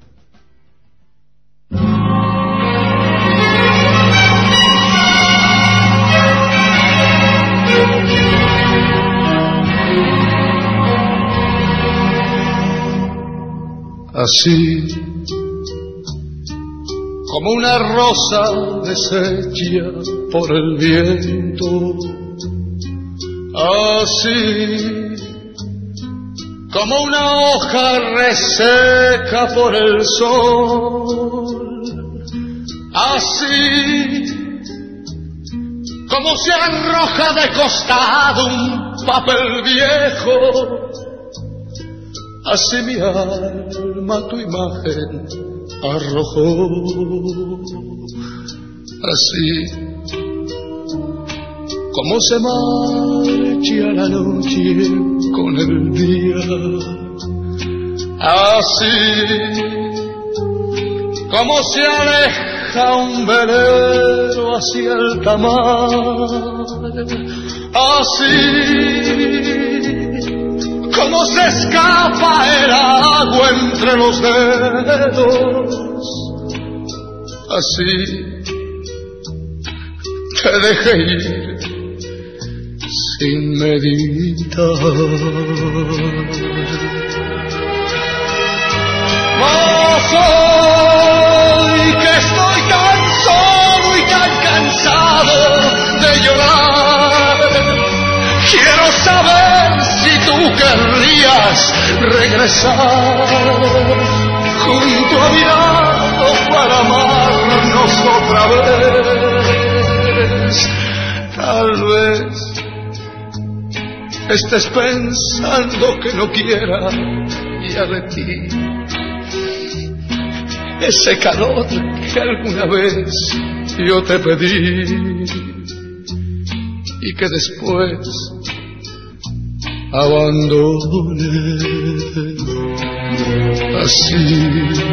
Así como una rosa deshecha por el viento, así como una hoja reseca por el sol, así como se arroja de costado un papel viejo, así mi alma tu imagen arrojó. Así como se marcha la noche con el día, así como se aleja un velero hacia el tamar, así como se escapa el agua entre los dedos, así te dejé ir sin meditar. Mas hoy que estoy tan solo y tan cansado de llorar, quiero saber si tú querrías regresar junto a mi lado para amarnos otra vez. Tal vez estés pensando que no quiera ya de ti ese calor que alguna vez yo te pedí. y que después abandone. Así,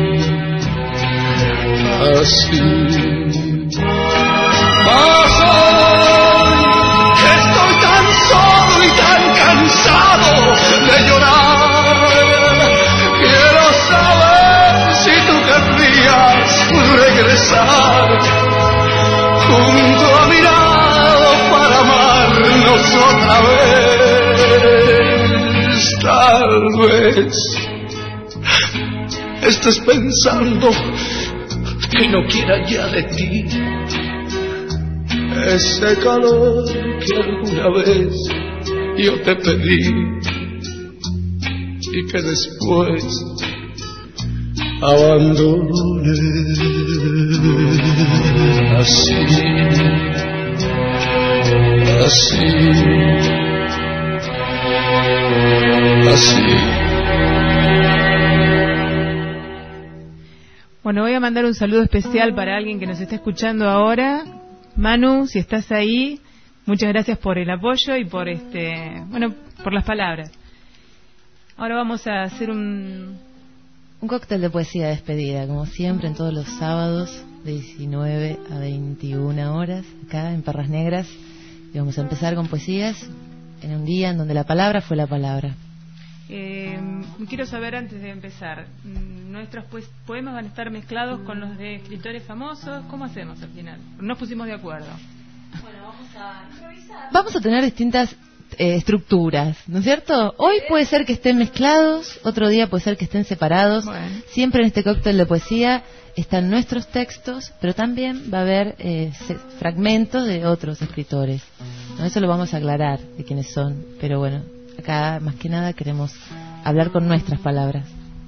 así. Mas hoy que estoy tan solo y tan cansado de llorar, quiero saber si tú querrías regresar junto a mi lado para amarnos otra vez. Tal vez estés pensando que no quiera ya de ti ese calor que alguna vez yo te pedí y que después abandoné. Así, así, así. Bueno, voy a mandar un saludo especial para alguien que nos está escuchando ahora. Manu, si estás ahí, muchas gracias por el apoyo y por por las palabras. Ahora vamos a hacer un cóctel de poesía de despedida, como siempre, en todos los sábados de 19 a 21 horas, acá en Perras Negras. Y vamos a empezar con poesías en un día en donde la palabra fue la palabra. Quiero saber antes de empezar, ¿nuestros poemas van a estar mezclados con los de escritores famosos? ¿Cómo hacemos al final? Nos pusimos de acuerdo. Bueno, vamos a improvisar. Vamos a tener distintas estructuras, ¿no es cierto? Hoy puede ser que estén mezclados, otro día puede ser que estén separados. Bueno. Siempre en este cóctel de poesía están nuestros textos, pero también va a haber fragmentos de otros escritores, ¿no? Eso lo vamos a aclarar de quiénes son, pero bueno, acá más que nada queremos hablar con nuestras palabras.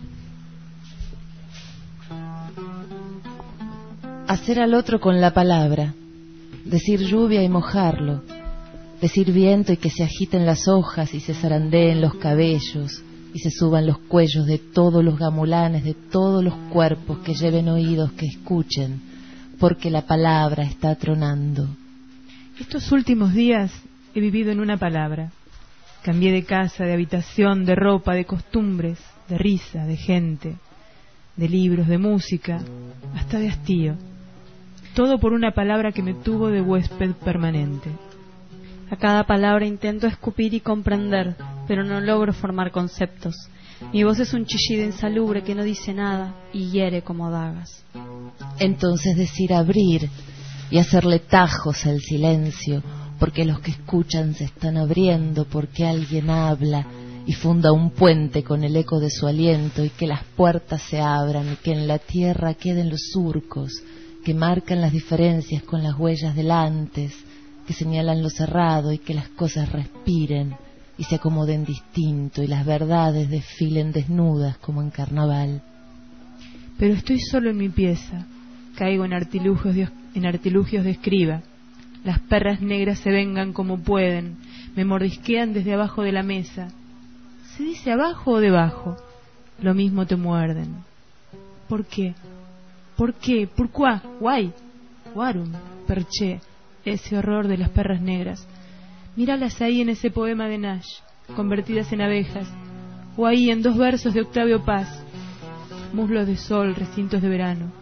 Hacer al otro con la palabra, decir lluvia y mojarlo, decir viento y que se agiten las hojas y se zarandeen los cabellos y se suban los cuellos de todos los gamulanes, de todos los cuerpos que lleven oídos que escuchen, porque la palabra está tronando. Estos últimos días he vivido en una palabra. Cambié de casa, de habitación, de ropa, de costumbres, de risa, de gente, de libros, de música, hasta de hastío. Todo por una palabra que me tuvo de huésped permanente. A cada palabra intento escupir y comprender, pero no logro formar conceptos. Mi voz es un chillido insalubre que no dice nada y hiere como dagas. Entonces decir abrir y hacerle tajos al silencio, porque los que escuchan se están abriendo, porque alguien habla y funda un puente con el eco de su aliento, y que las puertas se abran y que en la tierra queden los surcos que marcan las diferencias con las huellas del antes, que señalan lo cerrado, y que las cosas respiren y se acomoden distinto y las verdades desfilen desnudas como en carnaval. Pero estoy solo en mi pieza, caigo en artilugios de escriba. Las perras negras se vengan como pueden, me mordisquean desde abajo de la mesa. ¿Se dice abajo o debajo? Lo mismo te muerden. ¿Por qué? ¿Por qué? ¿Pourquoi? Why? Warum? Perché. Ese horror de las perras negras. Míralas ahí en ese poema de Nash, convertidas en abejas, o ahí en 2 versos de Octavio Paz, muslos de sol, recintos de verano.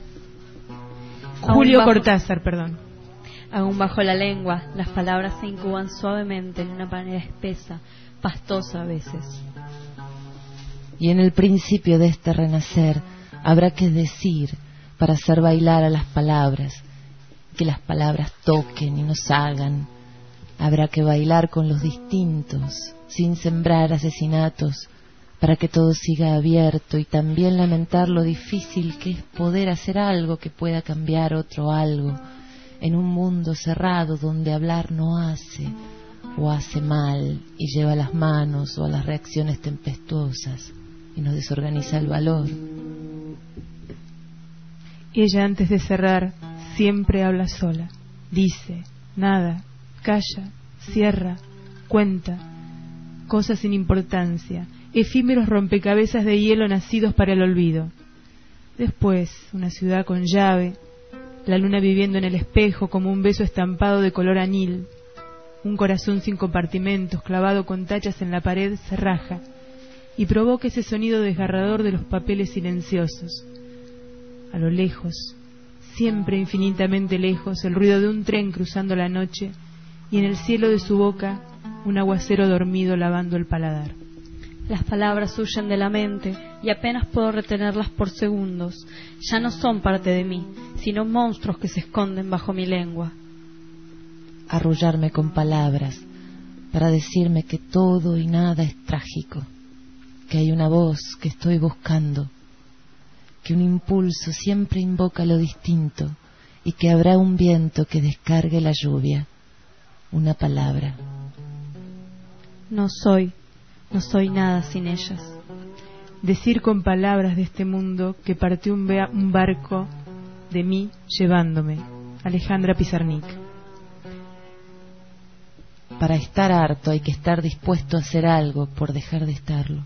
Julio Cortázar, perdón. Aún bajo la lengua, las palabras se incuban suavemente en una panera espesa, pastosa a veces. Y en el principio de este renacer habrá que decir para hacer bailar a las palabras, que las palabras toquen y nos hagan. Habrá que bailar con los distintos, sin sembrar asesinatos, para que todo siga abierto, y también lamentar lo difícil que es poder hacer algo que pueda cambiar otro algo, en un mundo cerrado donde hablar no hace, o hace mal, y lleva a las manos o a las reacciones tempestuosas, y nos desorganiza el valor. Ella, antes de cerrar, siempre habla sola. Dice, nada, calla, cierra, cuenta. Cosas sin importancia, efímeros rompecabezas de hielo nacidos para el olvido. Después, una ciudad con llave, la luna viviendo en el espejo como un beso estampado de color anil. un corazón sin compartimentos, clavado con tachas en la pared, se raja y provoca ese sonido desgarrador de los papeles silenciosos. A lo lejos, siempre infinitamente lejos, el ruido de un tren cruzando la noche, y en el cielo de su boca un aguacero dormido lavando el paladar. Las palabras huyen de la mente y apenas puedo retenerlas por segundos. Ya no son parte de mí, sino monstruos que se esconden bajo mi lengua. Arrullarme con palabras para decirme que todo y nada es trágico, que hay una voz que estoy buscando, que un impulso siempre invoca lo distinto y que habrá un viento que descargue la lluvia. Una palabra. No soy nada sin ellas. Decir con palabras de este mundo que partió un barco de mí llevándome. Alejandra Pizarnik. Para estar harto hay que estar dispuesto a hacer algo por dejar de estarlo.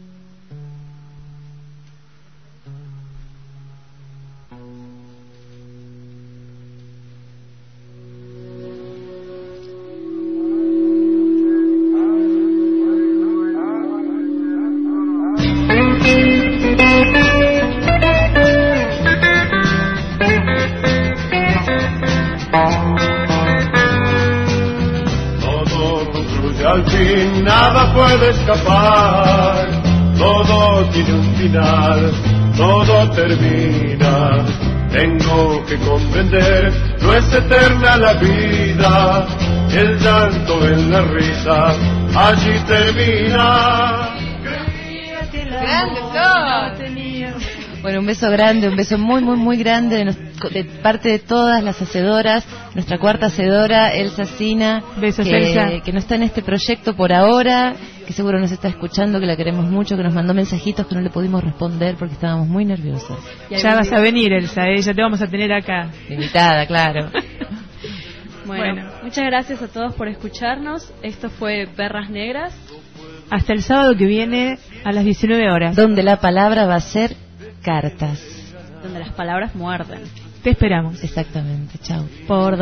Al fin nada puede escapar, todo tiene un final, todo termina. Tengo que comprender, no es eterna la vida, el llanto en la risa, allí termina. ¡Grande, Flor! Bueno, un beso grande, un beso muy, muy, muy grande de parte de todas las hacedoras. Nuestra cuarta hacedora, Elsa Sina, besos, Elsa, que no está en este proyecto por ahora, que seguro nos está escuchando, que la queremos mucho, que nos mandó mensajitos que no le pudimos responder porque estábamos muy nerviosas. Ya vas a venir, Elsa, ya te vamos a tener acá. Invitada, claro. Bueno, muchas gracias a todos por escucharnos. Esto fue Perras Negras. Hasta el sábado que viene a las 19 horas. Donde la palabra va a ser cartas. Donde las palabras muerden. Te esperamos. Exactamente, chao. Por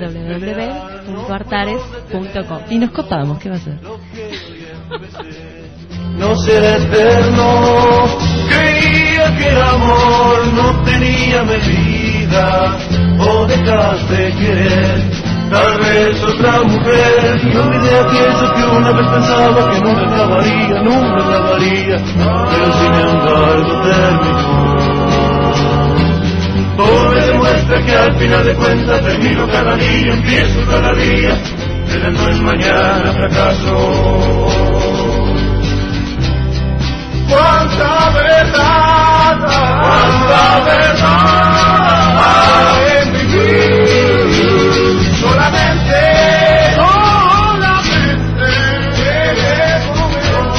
www.artares.com. Y nos copamos, ¿qué va a ser? No será eterno, creía que el amor no tenía medida, o dejaste de querer, tal vez otra mujer, y olvidé aquello que una vez pensaba que nunca acabaría, pero sin embargo terminó. Todo me demuestra que al final de cuentas termino cada día, empiezo cada día, creyendo en mañana fracaso. ¡Cuánta verdad hay en vivir! Solamente queremos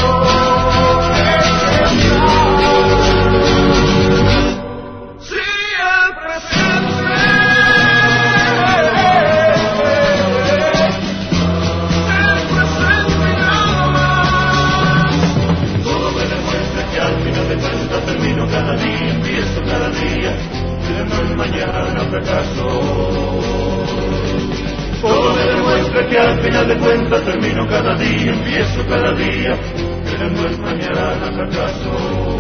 cada día, empiezo cada día, creyendo en mañana fracaso. Todo me demuestra que al final de cuentas termino cada día, empiezo cada día, creyendo en mañana fracaso.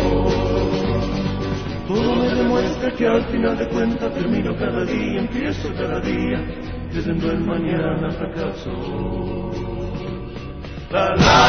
Todo me demuestra que al final de cuentas termino cada día, empiezo cada día, creyendo en mañana fracaso. La, la.